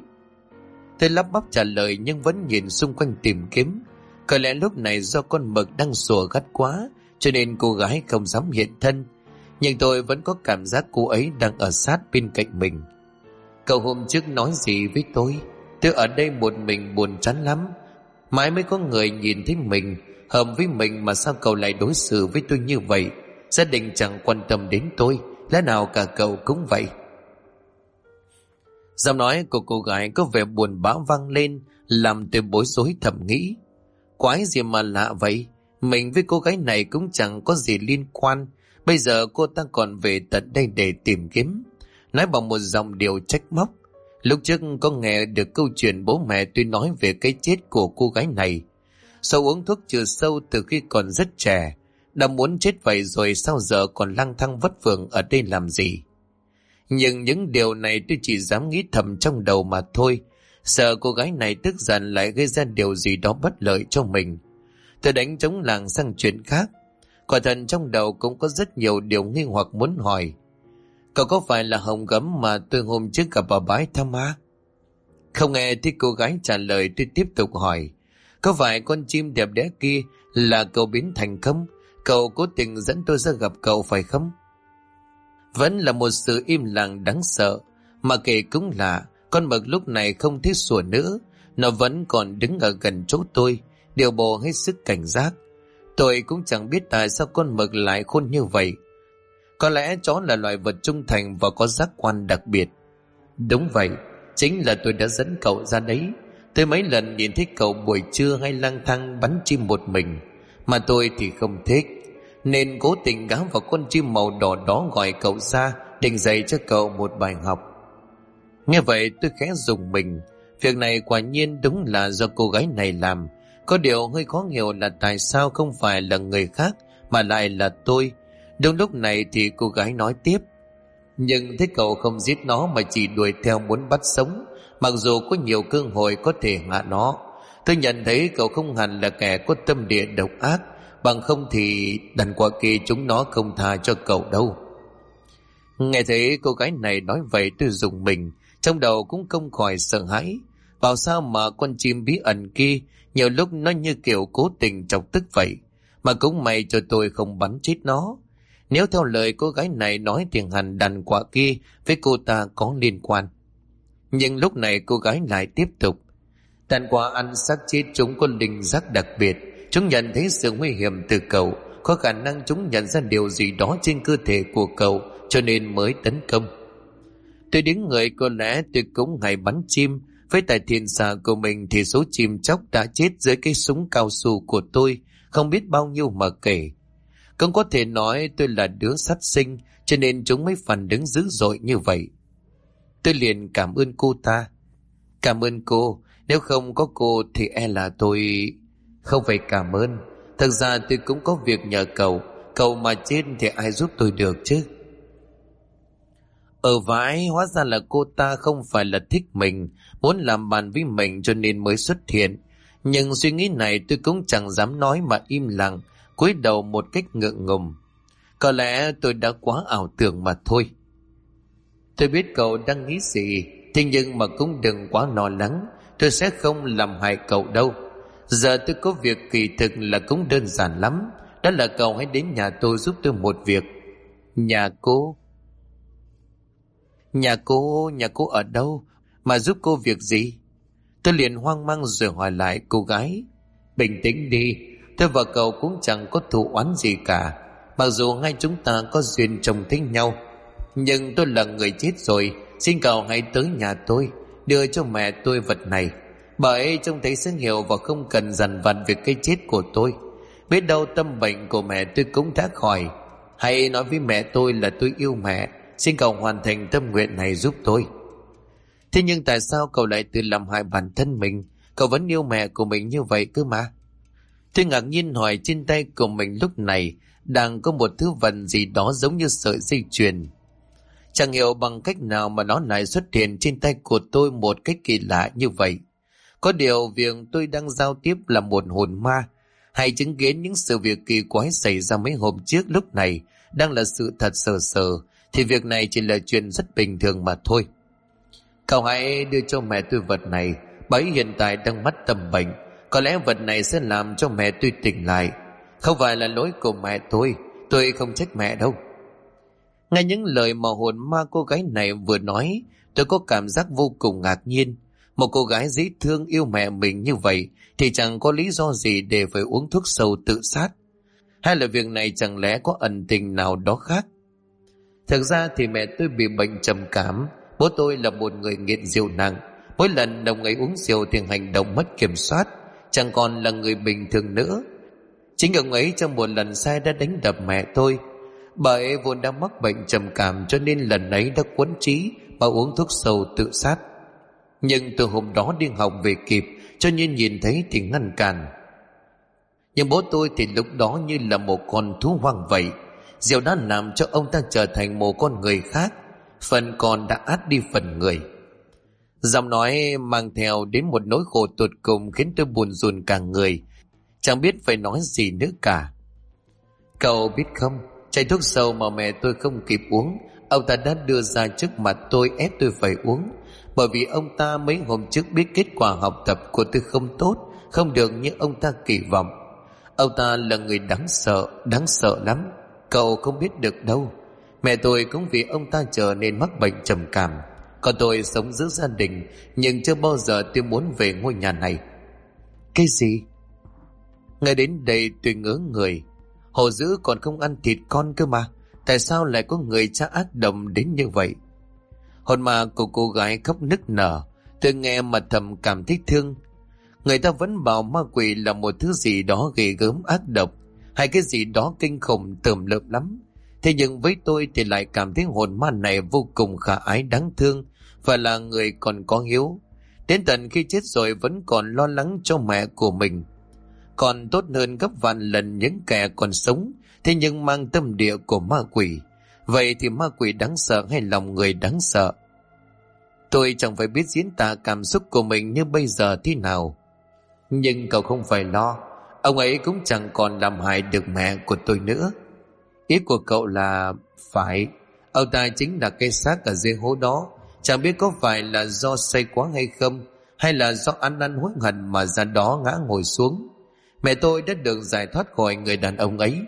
lắp bắp trả lời nhưng vẫn nhìn xung quanh tìm kiếm. Có lẽ lúc này do con Mực đang sủa gắt quá cho nên cô gái không dám hiện thân, nhưng tôi vẫn có cảm giác cô ấy đang ở sát bên cạnh mình. Cậu hôm trước nói gì với tôi? Tôi ở đây một mình buồn chán lắm, mãi mới có người nhìn thấy mình, hợp với mình, mà sao cậu lại đối xử với tôi như vậy? Gia đình chẳng quan tâm đến tôi, lẽ nào cả cậu cũng vậy? Giọng nói của cô gái có vẻ buồn bã vang lên, làm tôi bối rối thầm nghĩ. Quái gì mà lạ vậy? Mình với cô gái này cũng chẳng có gì liên quan, bây giờ cô ta còn về tận đây để tìm kiếm. Nói bằng một giọng điệu trách móc. Lúc trước có nghe được câu chuyện bố mẹ tôi nói về cái chết của cô gái này. Sau uống thuốc trừ sâu từ khi còn rất trẻ, đã muốn chết vậy rồi, sao giờ còn lang thang vất vưởng ở đây làm gì? Nhưng những điều này tôi chỉ dám nghĩ thầm trong đầu mà thôi, sợ cô gái này tức giận lại gây ra điều gì đó bất lợi cho mình. Tôi đánh trống làng sang chuyện khác. Quả thật trong đầu cũng có rất nhiều điều nghi hoặc muốn hỏi. Cậu có phải là Hồng Gấm mà tôi hôm trước gặp ở bãi Tham Ma? Không nghe thì cô gái trả lời, tôi tiếp tục hỏi. Có phải con chim đẹp đẽ kia là cậu biến thành không? Cậu cố tình dẫn tôi ra gặp cậu phải không? Vẫn là một sự im lặng đáng sợ. Mà kể cũng lạ, con Mực lúc này không thích sủa nữa, nó vẫn còn đứng ở gần chỗ tôi, điều bộ hết sức cảnh giác. Tôi cũng chẳng biết tại sao con Mực lại khôn như vậy. Có lẽ chó là loài vật trung thành và có giác quan đặc biệt. Đúng vậy, chính là tôi đã dẫn cậu ra đấy. Tôi mấy lần nhìn thấy cậu buổi trưa hay lang thang bắn chim một mình, mà tôi thì không thích, nên cố tình gán vào con chim màu đỏ đó gọi cậu ra, định dạy cho cậu một bài học. Nghe vậy tôi khẽ rùng mình. Việc này quả nhiên đúng là do cô gái này làm. Có điều hơi khó hiểu là tại sao không phải là người khác mà lại là tôi. Đúng lúc này thì cô gái nói tiếp. Nhưng thấy cậu không giết nó mà chỉ đuổi theo muốn bắt sống, mặc dù có nhiều cơ hội có thể hạ nó, tôi nhận thấy cậu không hẳn là kẻ có tâm địa độc ác, bằng không thì đàn quạ kia chúng nó không tha cho cậu đâu. Nghe thấy cô gái này nói vậy tôi rùng mình, trong đầu cũng không khỏi sợ hãi. Bảo sao mà con chim bí ẩn kia nhiều lúc nó như kiểu cố tình chọc tức vậy, mà cũng may cho tôi không bắn chết nó. Nếu theo lời cô gái này nói thì hẳn đàn quạ kia với cô ta có liên quan. Nhưng lúc này cô gái lại tiếp tục. Đàn quạ ăn xác chết chúng có linh giác đặc biệt, chúng nhận thấy sự nguy hiểm từ cậu, có khả năng chúng nhận ra điều gì đó trên cơ thể của cậu cho nên mới tấn công. Tôi đến người có lẽ tôi cũng hay bắn chim, Với tài thiên xạ của mình thì số chim chóc đã chết dưới cái súng cao su của tôi không biết bao nhiêu mà kể. Cũng có thể nói tôi là đứa sát sinh, cho nên chúng mới phản ứng dữ dội như vậy. Tôi liền cảm ơn cô ta. Cảm ơn cô, nếu không có cô thì e là tôi... Không phải cảm ơn, thực ra tôi cũng có việc nhờ cậu. Cậu mà chết thì ai giúp tôi được chứ? Ở vãi, hóa ra là cô ta không phải là thích mình, muốn làm bạn với mình cho nên mới xuất hiện. Nhưng suy nghĩ này tôi cũng chẳng dám nói mà im lặng, cúi đầu một cách ngượng ngùng. Có lẽ tôi đã quá ảo tưởng mà thôi. Tôi biết cậu đang nghĩ gì, thế nhưng mà cũng đừng quá lo lắng, tôi sẽ không làm hại cậu đâu. Giờ tôi có việc kỳ thực là cũng đơn giản lắm, đó là cậu hãy đến nhà tôi giúp tôi một việc. Nhà cô? Nhà cô ở đâu? Mà giúp cô việc gì? Tôi liền hoang mang rồi hỏi lại cô gái. Bình tĩnh đi, tôi và cậu cũng chẳng có thù oán gì cả. Mặc dù hai chúng ta có duyên trông thấy nhau, nhưng tôi là người chết rồi. Xin cậu hãy tới nhà tôi, đưa cho mẹ tôi vật này. Bà ấy trông thấy sẽ hiểu và không cần dằn vặt việc cái chết của tôi. Biết đâu tâm bệnh của mẹ tôi cũng đã khỏi. Hãy nói với mẹ tôi là tôi yêu mẹ. Xin cậu hoàn thành tâm nguyện này giúp tôi. Thế nhưng tại sao cậu lại tự làm hại bản thân mình? Cậu vẫn yêu mẹ của mình như vậy cơ mà. Tôi ngạc nhiên hỏi, trên tay của mình lúc này đang có một thứ vật gì đó giống như sợi dây chuyền. Chẳng hiểu bằng cách nào mà nó lại xuất hiện trên tay của tôi một cách kỳ lạ như vậy. Có điều việc tôi đang giao tiếp là một hồn ma, hay chứng kiến những sự việc kỳ quái xảy ra mấy hôm trước lúc này đang là sự thật sờ sờ, thì việc này chỉ là chuyện rất bình thường mà thôi. Cậu hãy đưa cho mẹ tôi vật này, bà ấy hiện tại đang mắc tâm bệnh. Có lẽ vật này sẽ làm cho mẹ tôi tỉnh lại. Không phải là lỗi của mẹ tôi không trách mẹ đâu. Nghe những lời mà hồn ma cô gái này vừa nói, tôi có cảm giác vô cùng ngạc nhiên. Một cô gái dễ thương yêu mẹ mình như vậy thì chẳng có lý do gì để phải uống thuốc sâu tự sát. Hay là việc này chẳng lẽ có ẩn tình nào đó khác? Thực ra thì mẹ tôi bị bệnh trầm cảm. Bố tôi là một người nghiện rượu nặng. Mỗi lần ông ấy uống rượu thì hành động mất kiểm soát, chẳng còn là người bình thường nữa. Chính ông ấy trong một lần sai đã đánh đập mẹ tôi. Bà ấy vốn đã mắc bệnh trầm cảm, cho nên lần ấy đã quẫn trí và uống thuốc sâu tự sát. Nhưng từ hôm đó đi học về kịp, cho nên nhìn thấy thì ngăn cản. Nhưng bố tôi thì lúc đó như là một con thú hoang vậy. Rượu đã làm cho ông ta trở thành một con người khác, phần con đã át đi phần người. Giọng nói mang theo đến một nỗi khổ tột cùng khiến tôi buồn rùn cả người, chẳng biết phải nói gì nữa cả. Cậu biết không, chai thuốc sâu mà mẹ tôi không kịp uống, ông ta đã đưa ra trước mặt tôi ép tôi phải uống. Bởi vì ông ta mấy hôm trước biết kết quả học tập của tôi không tốt, không được như ông ta kỳ vọng. Ông ta là người đáng sợ lắm. Cậu không biết được đâu. Mẹ tôi cũng vì ông ta trở nên mắc bệnh trầm cảm. Còn tôi sống giữa gia đình, nhưng chưa bao giờ tôi muốn về ngôi nhà này. Cái gì? Ngay đến đây tôi ngớ người. Hổ dữ còn không ăn thịt con cơ mà, tại sao lại có người cha ác độc đến như vậy? Hồn ma của cô gái khóc nức nở. Tôi nghe mà thầm cảm thấy thương. Người ta vẫn bảo ma quỷ là một thứ gì đó ghê gớm ác độc, hay cái gì đó kinh khủng tởm lợm lắm. Thế nhưng với tôi thì lại cảm thấy hồn ma này vô cùng khả ái đáng thương, và là người còn có hiếu. Đến tận khi chết rồi vẫn còn lo lắng cho mẹ của mình. Còn tốt hơn gấp vạn lần những kẻ còn sống, thế nhưng mang tâm địa của ma quỷ. Vậy thì ma quỷ đáng sợ hay lòng người đáng sợ? Tôi chẳng phải biết diễn tả cảm xúc của mình như bây giờ thế nào. Nhưng cậu không phải lo, ông ấy cũng chẳng còn làm hại được mẹ của tôi nữa. Ý của cậu là phải, ông ta chính là cái xác ở dưới hố đó. Chẳng biết có phải là do say quá hay không, hay là do ăn năn hối hận mà ra đó ngã ngồi xuống. Mẹ tôi đã được giải thoát khỏi người đàn ông ấy.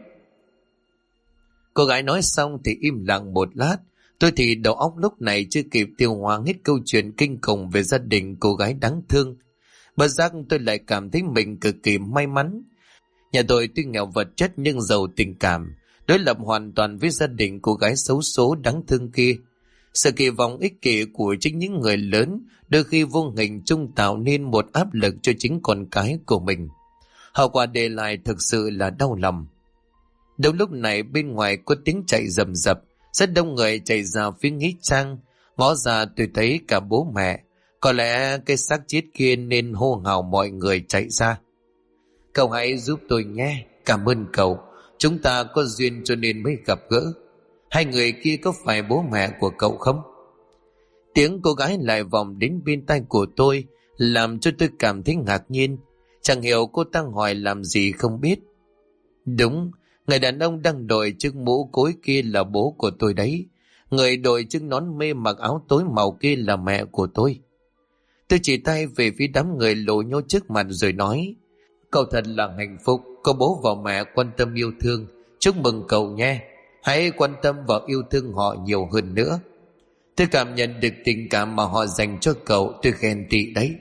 Cô gái nói xong thì im lặng một lát. Tôi thì đầu óc lúc này chưa kịp tiêu hóa hết câu chuyện kinh khủng về gia đình cô gái đáng thương. Bất giác tôi lại cảm thấy mình cực kỳ may mắn. Nhà tôi tuy nghèo vật chất nhưng giàu tình cảm, đối lập hoàn toàn với gia đình cô gái xấu số đáng thương kia. Sự kỳ vọng ích kỷ của chính những người lớn đôi khi vô hình chung tạo nên một áp lực cho chính con cái của mình. Hậu quả để lại thực sự là đau lòng. Đúng lúc này bên ngoài có tiếng chạy rầm rập, rất đông người chạy ra phía nghĩa trang. Ngó ra tôi thấy cả bố mẹ, có lẽ cái xác chết kia nên hô hào mọi người chạy ra. Cậu hãy giúp tôi nhé, cảm ơn cậu, chúng ta có duyên cho nên mới gặp gỡ. Hai người kia có phải bố mẹ của cậu không? Tiếng cô gái lại vọng đến bên tai của tôi, làm cho tôi cảm thấy ngạc nhiên. Chẳng hiểu cô ta hỏi làm gì không biết. Đúng, người đàn ông đang đội chiếc mũ cối kia là bố của tôi đấy. Người đội chiếc nón mê mặc áo tối màu kia là mẹ của tôi. Tôi chỉ tay về phía đám người lộ nhô trước mặt rồi nói: Cậu thật là hạnh phúc, có bố và mẹ quan tâm yêu thương. Chúc mừng cậu nhé, hãy quan tâm và yêu thương họ nhiều hơn nữa. Tôi cảm nhận được tình cảm mà họ dành cho cậu, tôi ghen tị đấy.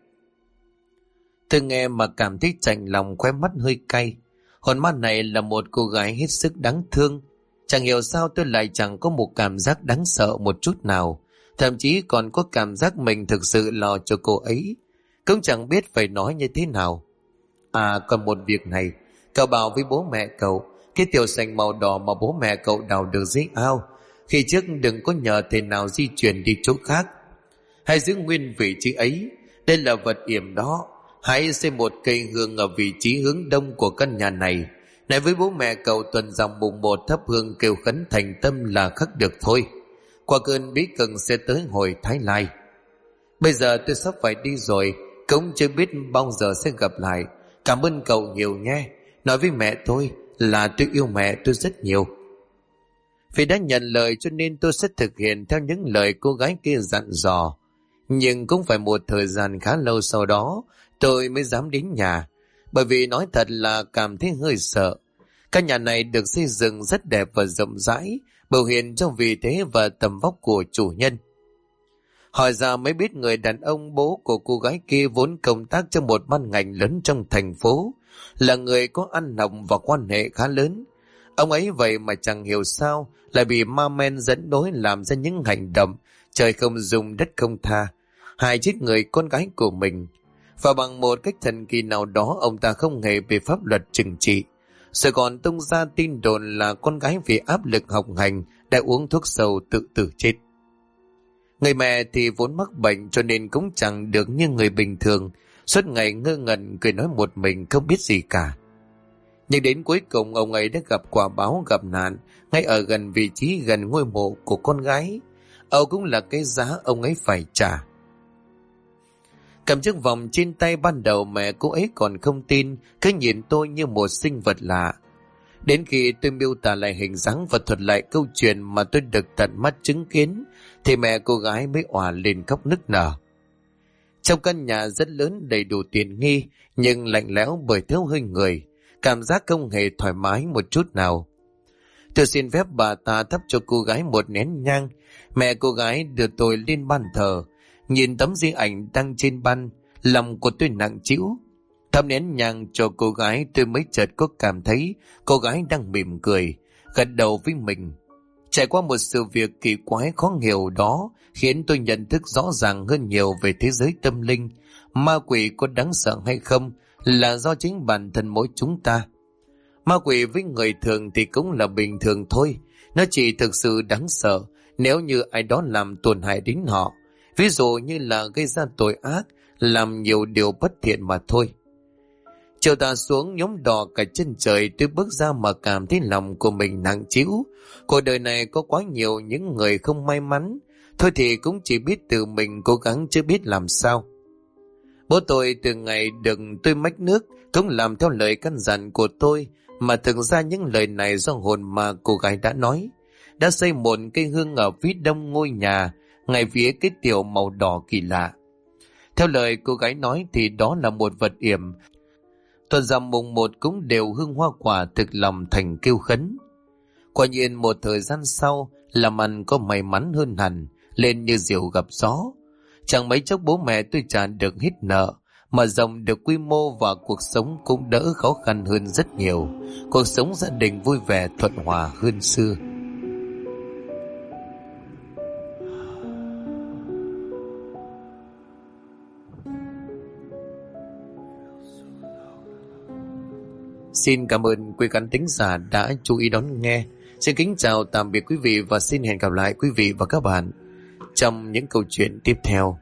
Tôi nghe mà cảm thấy chạnh lòng, khóe mắt hơi cay. Hồn ma này là một cô gái hết sức đáng thương. Chẳng hiểu sao tôi lại chẳng có một cảm giác đáng sợ một chút nào. Thậm chí còn có cảm giác mình thực sự lo cho cô ấy. Cũng chẳng biết phải nói như thế nào. À, còn một việc này, cậu bảo với bố mẹ cậu, cái tiểu sành màu đỏ mà bố mẹ cậu đào được dưới ao, khi trước đừng có nhờ thể nào di chuyển đi chỗ khác. Hãy giữ nguyên vị trí ấy, đây là vật yểm đó. Hãy xây một cây hương ở vị trí hướng đông của căn nhà này. Nói với bố mẹ cậu tuần dòng mùng 1 thắp hương kêu khấn thành tâm là khắc được thôi. Qua cơn bí cực sẽ tới hồi Thái Lai. Bây giờ tôi sắp phải đi rồi, cũng chưa biết bao giờ sẽ gặp lại. Cảm ơn cậu nhiều nhé. Nói với mẹ tôi là tôi yêu mẹ tôi rất nhiều. Vì đã nhận lời cho nên tôi sẽ thực hiện theo những lời cô gái kia dặn dò. Nhưng cũng phải một thời gian khá lâu sau đó tôi mới dám đến nhà. Bởi vì nói thật là cảm thấy hơi sợ. Căn nhà này được xây dựng rất đẹp và rộng rãi, biểu hiện cho vị thế và tầm vóc của chủ nhân. Hỏi ra mới biết người đàn ông bố của cô gái kia vốn công tác trong một ban ngành lớn trong thành phố, là người có ăn học và quan hệ khá lớn. Ông ấy vậy mà chẳng hiểu sao lại bị ma men dẫn lối làm ra những hành động trời không dung đất không tha, hại chết người con gái của mình. Và bằng một cách thần kỳ nào đó ông ta không hề bị pháp luật trừng trị, rồi còn tung ra tin đồn là con gái vì áp lực học hành đã uống thuốc sâu tự tử chết. Người mẹ thì vốn mắc bệnh cho nên cũng chẳng được như người bình thường, suốt ngày ngơ ngẩn cười nói một mình không biết gì cả. Nhưng đến cuối cùng ông ấy đã gặp quả báo gặp nạn ngay ở gần vị trí gần ngôi mộ của con gái. Âu cũng là cái giá ông ấy phải trả. Cầm chiếc vòng trên tay ban đầu mẹ cô ấy còn không tin, cứ nhìn tôi như một sinh vật lạ. Đến khi tôi miêu tả lại hình dáng và thuật lại câu chuyện mà tôi được tận mắt chứng kiến, thì mẹ cô gái mới òa lên khóc nức nở. Trong căn nhà rất lớn đầy đủ tiện nghi, nhưng lạnh lẽo bởi thiếu hơi người, cảm giác không hề thoải mái một chút nào. Tôi xin phép bà ta thắp cho cô gái một nén nhang. Mẹ cô gái đưa tôi lên ban thờ. Nhìn tấm di ảnh đăng trên ban, lòng của tôi nặng trĩu. Thắp nén nhang cho cô gái, tôi mới chợt có cảm thấy cô gái đang mỉm cười, gật đầu với mình. Trải qua một sự việc kỳ quái khó hiểu đó khiến tôi nhận thức rõ ràng hơn nhiều về thế giới tâm linh. Ma quỷ có đáng sợ hay không là do chính bản thân mỗi chúng ta. Ma quỷ với người thường thì cũng là bình thường thôi. Nó chỉ thực sự đáng sợ nếu như ai đó làm tổn hại đến họ. Ví dụ như là gây ra tội ác, làm nhiều điều bất thiện mà thôi. Chiều tà xuống nhóm đỏ cả chân trời, tôi bước ra mà cảm thấy lòng của mình nặng trĩu. Cuộc đời này có quá nhiều những người không may mắn. Thôi thì cũng chỉ biết tự mình cố gắng chứ biết làm sao. Bố tôi từ ngày được tôi mách nước cũng làm theo lời căn dặn của tôi, mà thực ra những lời này do hồn mà cô gái đã nói. Đã xây một cây hương ở phía đông ngôi nhà, ngay phía cái tiểu màu đỏ kỳ lạ. Theo lời cô gái nói thì đó là một vật yểm. Tuần rằm mùng 1 cũng đều hương hoa quả thực lòng thành kêu khấn. Quả nhiên một thời gian sau, làm ăn có may mắn hơn hẳn, lên như diều gặp gió. Chẳng mấy chốc bố mẹ tôi trả được hết nợ, mà rộng được quy mô và cuộc sống cũng đỡ khó khăn hơn rất nhiều. Cuộc sống gia đình vui vẻ thuận hòa hơn xưa. xin cảm ơn quý khán thính giả đã chú ý đón nghe. Xin kính chào tạm biệt quý vị và xin hẹn gặp lại quý vị và các bạn trong những câu chuyện tiếp theo.